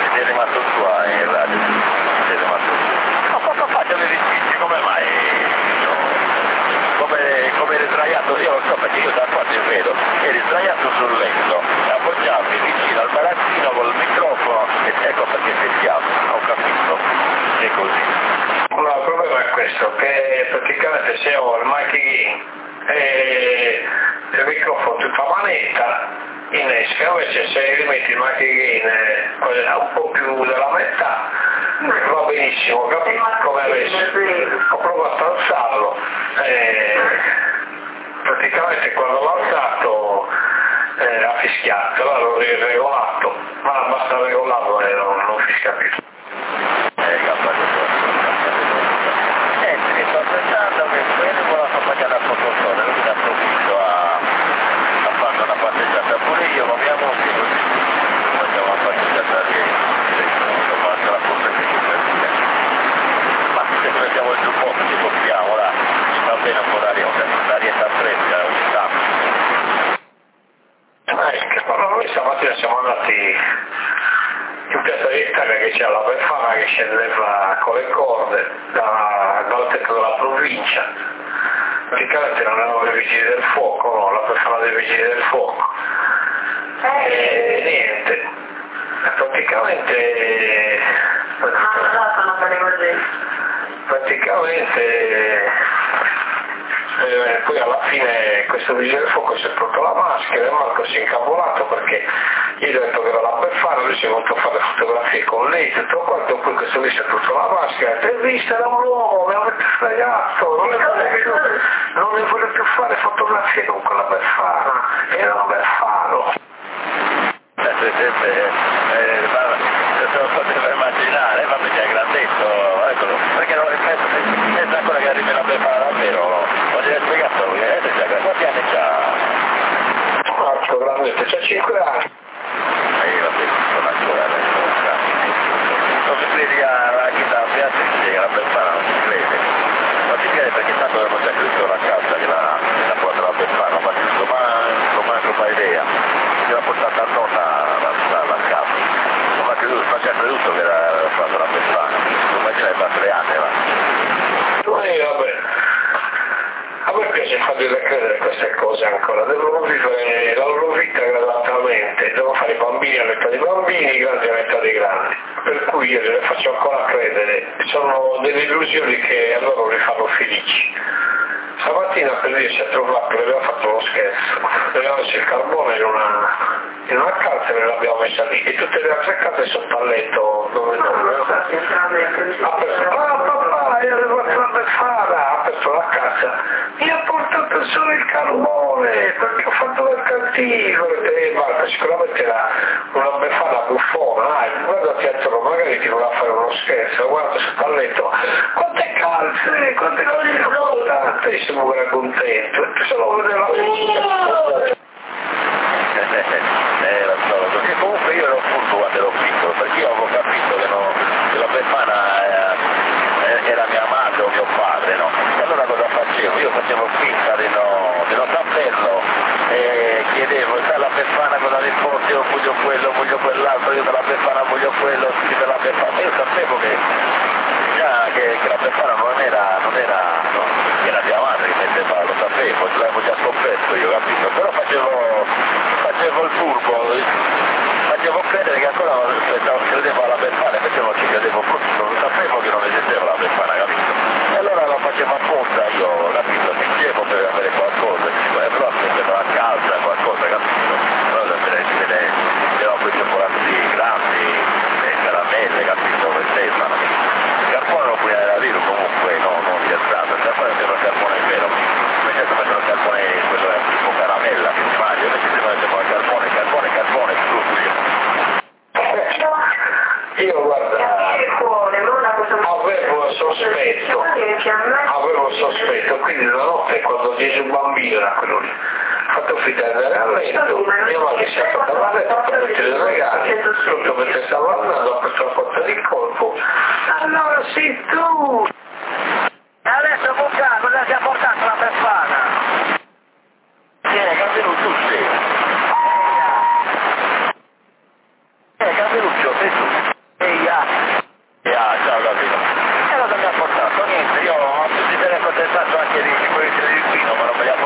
come eri sdraiato, io lo so perché io da qua ti vedo, eri sdraiato sul letto, appoggiavi vicino al barattino col microfono e ecco perché sentiamo, ho capito, è così. No, il problema è questo, che praticamente se ho il mic in e il microfono tutta manetta, innesca, invece se rimetti il mic in un po' più della metà, va benissimo, capito? Come adesso. Ho provato a alzarlo e praticamente quando l'ho alzato ha fischiato, allora l'ho regolato, ma basta regolarlo e non fischia più. Mi sto pensando che bene con la faccata fotosole, lui ne approfitto a fare una passeggiata pure io, ma mia moglie così facciamo una passeggiata di faccio la cosa che ci permette. Ma se prendiamo il giubbotto ci coppiamo, là, ci fa bene un po' l'arietta fresca ogni tanto. Noi stamattina siamo andati in piazza d'Italia che c'è la Befana che scendeva con le corde dal tetto della provincia, praticamente non erano le vigili del fuoco, no, la Befana dei vigili del fuoco e niente, poi alla fine questo vigile del fuoco si è tolto la maschera e Marco si è incavolato perché io ho detto che era la Befana, lui si è voluto fare fotografie con lei, tutto quanto, poi questo lì si è tolto la maschera, ti hai visto da un uomo, mi avete fregato, non ne voglio più fare fotografie con quella Befana, era un Befano. Se lo potete immaginare, ma perché è grandetto, eccolo, perché non pensa ancora che arrivi la Befana davvero, non gli hai spiegato lui, quanti anni c'ha? Marco grandetto, c'ha 5 anni. Io sono ancora adesso, non si credi a chi sta a piazza e spiega la Befana, non si crede, non si crede perché tanto avevo già creduto la casa che la porta la Befana, ma giusto manco fa idea, si era portata a nonna la casa, non ci ha creduto che era fatto la Befana, immagina che fa 3 anni va. Vabbè. A me piace fargli credere queste cose ancora, devono vivere la loro vita gradatamente, devono fare i bambini all'età dei bambini, i grandi all'età dei grandi, per cui io le faccio ancora credere, sono delle illusioni che a loro li fanno felici. Stamattina per dirsi a trovato che le abbiamo fatto uno scherzo, le abbiamo messo il carbone in una calza e l'abbiamo messa lì e tutte le altre case sotto al letto dove papà, io devo fare la Befana, ha aperto la casa, mi ha portato solo il carbone perché ho fatto del cattivo, Marco sicuramente era una Befana buffona, guardati attorno, magari ti voleva fare uno scherzo, guarda sotto al letto, quante calze, quante cose importanti, io sono era contento, solo vedere la lo so, perché comunque io ero furbo quando ero piccolo, perché io avevo capito che la Befana era mia madre o mio padre, no? E allora cosa facevo? Io facevo finta di non saperlo e chiedevo, sai la Befana cosa rispondi? Io voglio quello, voglio quell'altro, io della Befana voglio quello, sì della Befana. Io sapevo che la Befana non era mia madre che metteva, lo sapevo, ce l'avevo già scoperto io, capito? Però facevo il furbo, facevo credere che ancora credevo alla Befana, invece non ci credevo proprio, non sapevo che non esisteva la Befana, capito? E allora lo facevo apposta io, capito? Fingevo per avere qualcosa, però mettevo la calza, qualcosa, capito? Allora c'erano quei cioccolati grandi, le caramelle, capito? Le stefano. Il carbone lo puoi avere comunque, non scherzate, il carbone sembra il carbone vero, invece si faceva il carbone, quello è tipo caramella che si mangia, invece si faceva il carbone, tutto io. Io guarda, avevo sospetto, quindi la notte quando Gesù bambino era quello lì, fatto finta di andare a letto, mia madre si è fatta a letto per mettere i regali, tutto mentre stavo andando, ha aperto la porta di colpo, allora sei tu! E adesso Bucca, cosa ti ha portato la Befana? Caperuccio, sì. Caperuccio, sei tu. Ciao Davide. E cosa mi ha portato? Niente, io ho tutti te ne accontentato anche di quelli del vino, ma non me li ha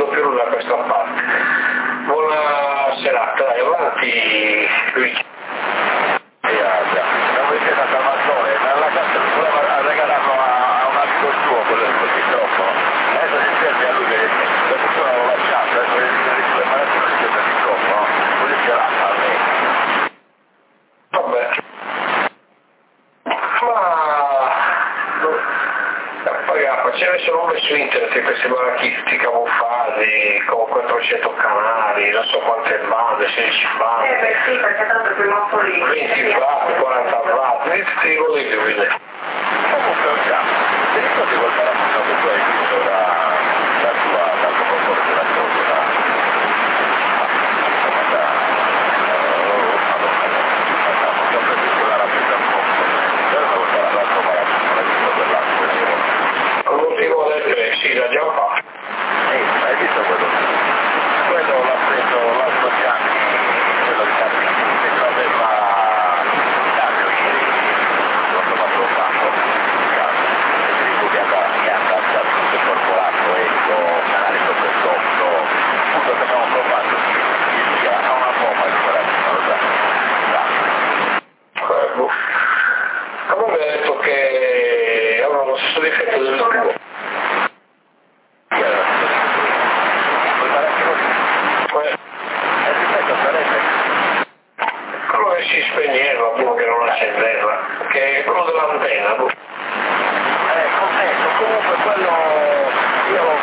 più nulla da questa parte. Buona serata, dai, avanti Luigi. Stavo dicendo a Salvatore, nella casa voleva regalarlo a un amico suo quel microfono. Adesso si serve a lui che la persona l'ho lasciato, adesso le malattie non serve il microfono, così ce l'ha a me. Vabbè. Ma ce ne sono uno su internet questi malachisti camuffati con 400 canali, non so quante bande, 16 bande. Beh sì, perché tanto quei mozzolini. 20 watt, 40 watt, ti volevi vedere. Comunque ti ricordi quel parafuso che tu hai visto dal tuo concorso della cosa? L'ultimo del 3, sì, l'ha già fatto. Hai visto quello? Quello l'ha preso l'altro Gianni, quello di Capri, che lo aveva in cambio ieri, lo stava provando, e ti dico che mi ha andata tutto il corporato, ecco, canale sotto il sotto, tutto che abbiamo provato ieri a una bomba di quella cosa. Comunque ha detto che avevano lo stesso difetto del tuo. Quello che si spegneva, che non accendeva, che è quello dell'antenna. Comunque quello io l'ho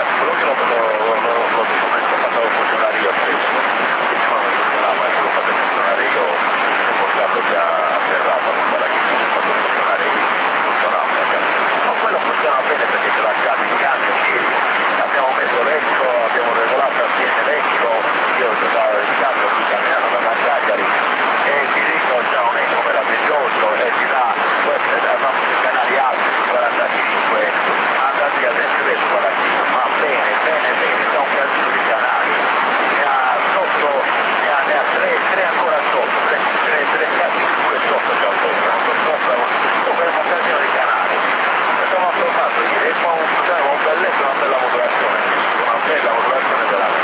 fatto funzionare io stesso, diciamo che funzionava e l'ho fatto funzionare io, ho portato già ferrato con quella che ho fatto funzionare io, funzionava, ma quello funziona bene perché ce l'ha già in cambio, abbiamo messo l'elettrico, abbiamo regolato assieme l'elettrico, io ho giocato in cambio qui camminando da Cagliari e ti dico già un eco meraviglioso e ti dà questi canali alti su 45, andati a 23 su 45, ma bene, da un casino di canali, ne ha sotto, ne ha tre ancora sotto, tre casi pure sotto già sopra, un casino di canali. Abbiamo approvato ieri e fa un belletto, una bella modulazione veramente.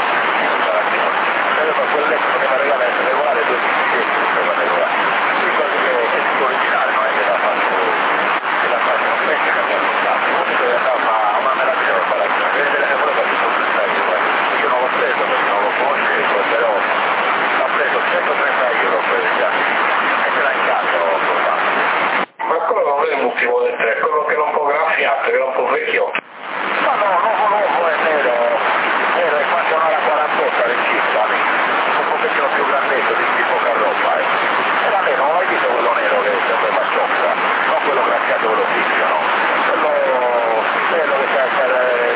Quel letto poteva regolare 2 piedi, poteva regolare. Dico che è tutto originale, non è che l'ha fatto un pezzo che abbiamo usato. Comunque fa una meravigliosa installazione. Vedete che quello che ci sono prestati, io non l'ho preso perché non lo conoscevo, però l'ha preso 130 euro per già e ce l'ha in casa, l'ho provato. Ma quello non è l'ultimo del 3, quello che non può graffiare, che è un po' vecchio. Ma no, nuovo è nero è quanto non la 48 regista, un pochettino più grandetto di tipo carrozza, era nero, non hai visto quello nero che serve la sciocca, non quello graffiato, quello fischio, no? Quello che c'è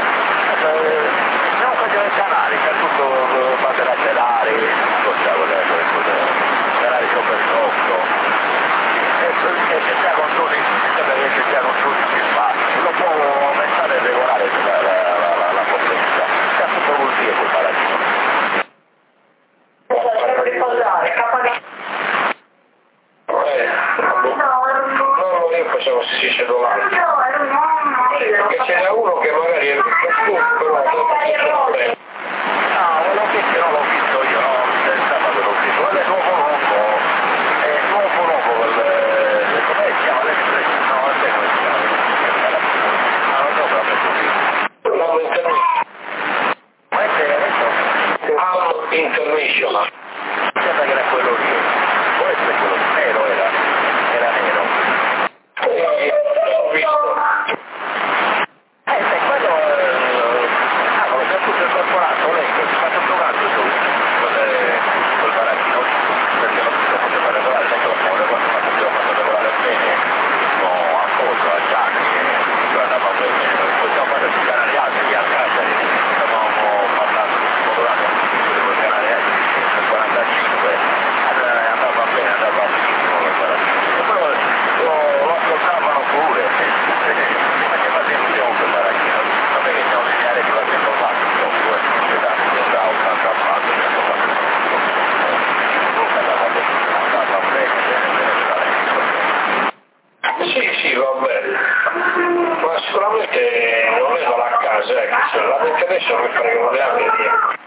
non quello dei canali, c'è tutto base laterali, tutto c'è canali sopra il sotto, e se c'è con 12 spazi, lo può aumentare e regolare la potenza, c'è tutto vuol dire quel paradigma. No, io facevo si cedolare. Perché ce n'è uno che magari è più però dopo No, quello che non l'ho visto io, no, sabato l'ho visto, quello è nuovo, come si chiama? No, non so come si chiama. Non so proprio così. l'hanno intermesso. Ma è adesso? Hanno international. Sembra che era quello lì, può essere quello nero, era nero. L'ho visto. Quello cavolo, c'è tutto il corporato, lei che si fa tutto un altro col barattino lì, perché non si poteva regolare, lei lo può regolare bene, a Fosso, a Gianni, che andava bene, poi siamo fatti sui canali alti, a Cagliari, stavamo parlando di modulare un po' di quel canale alti, Grazie.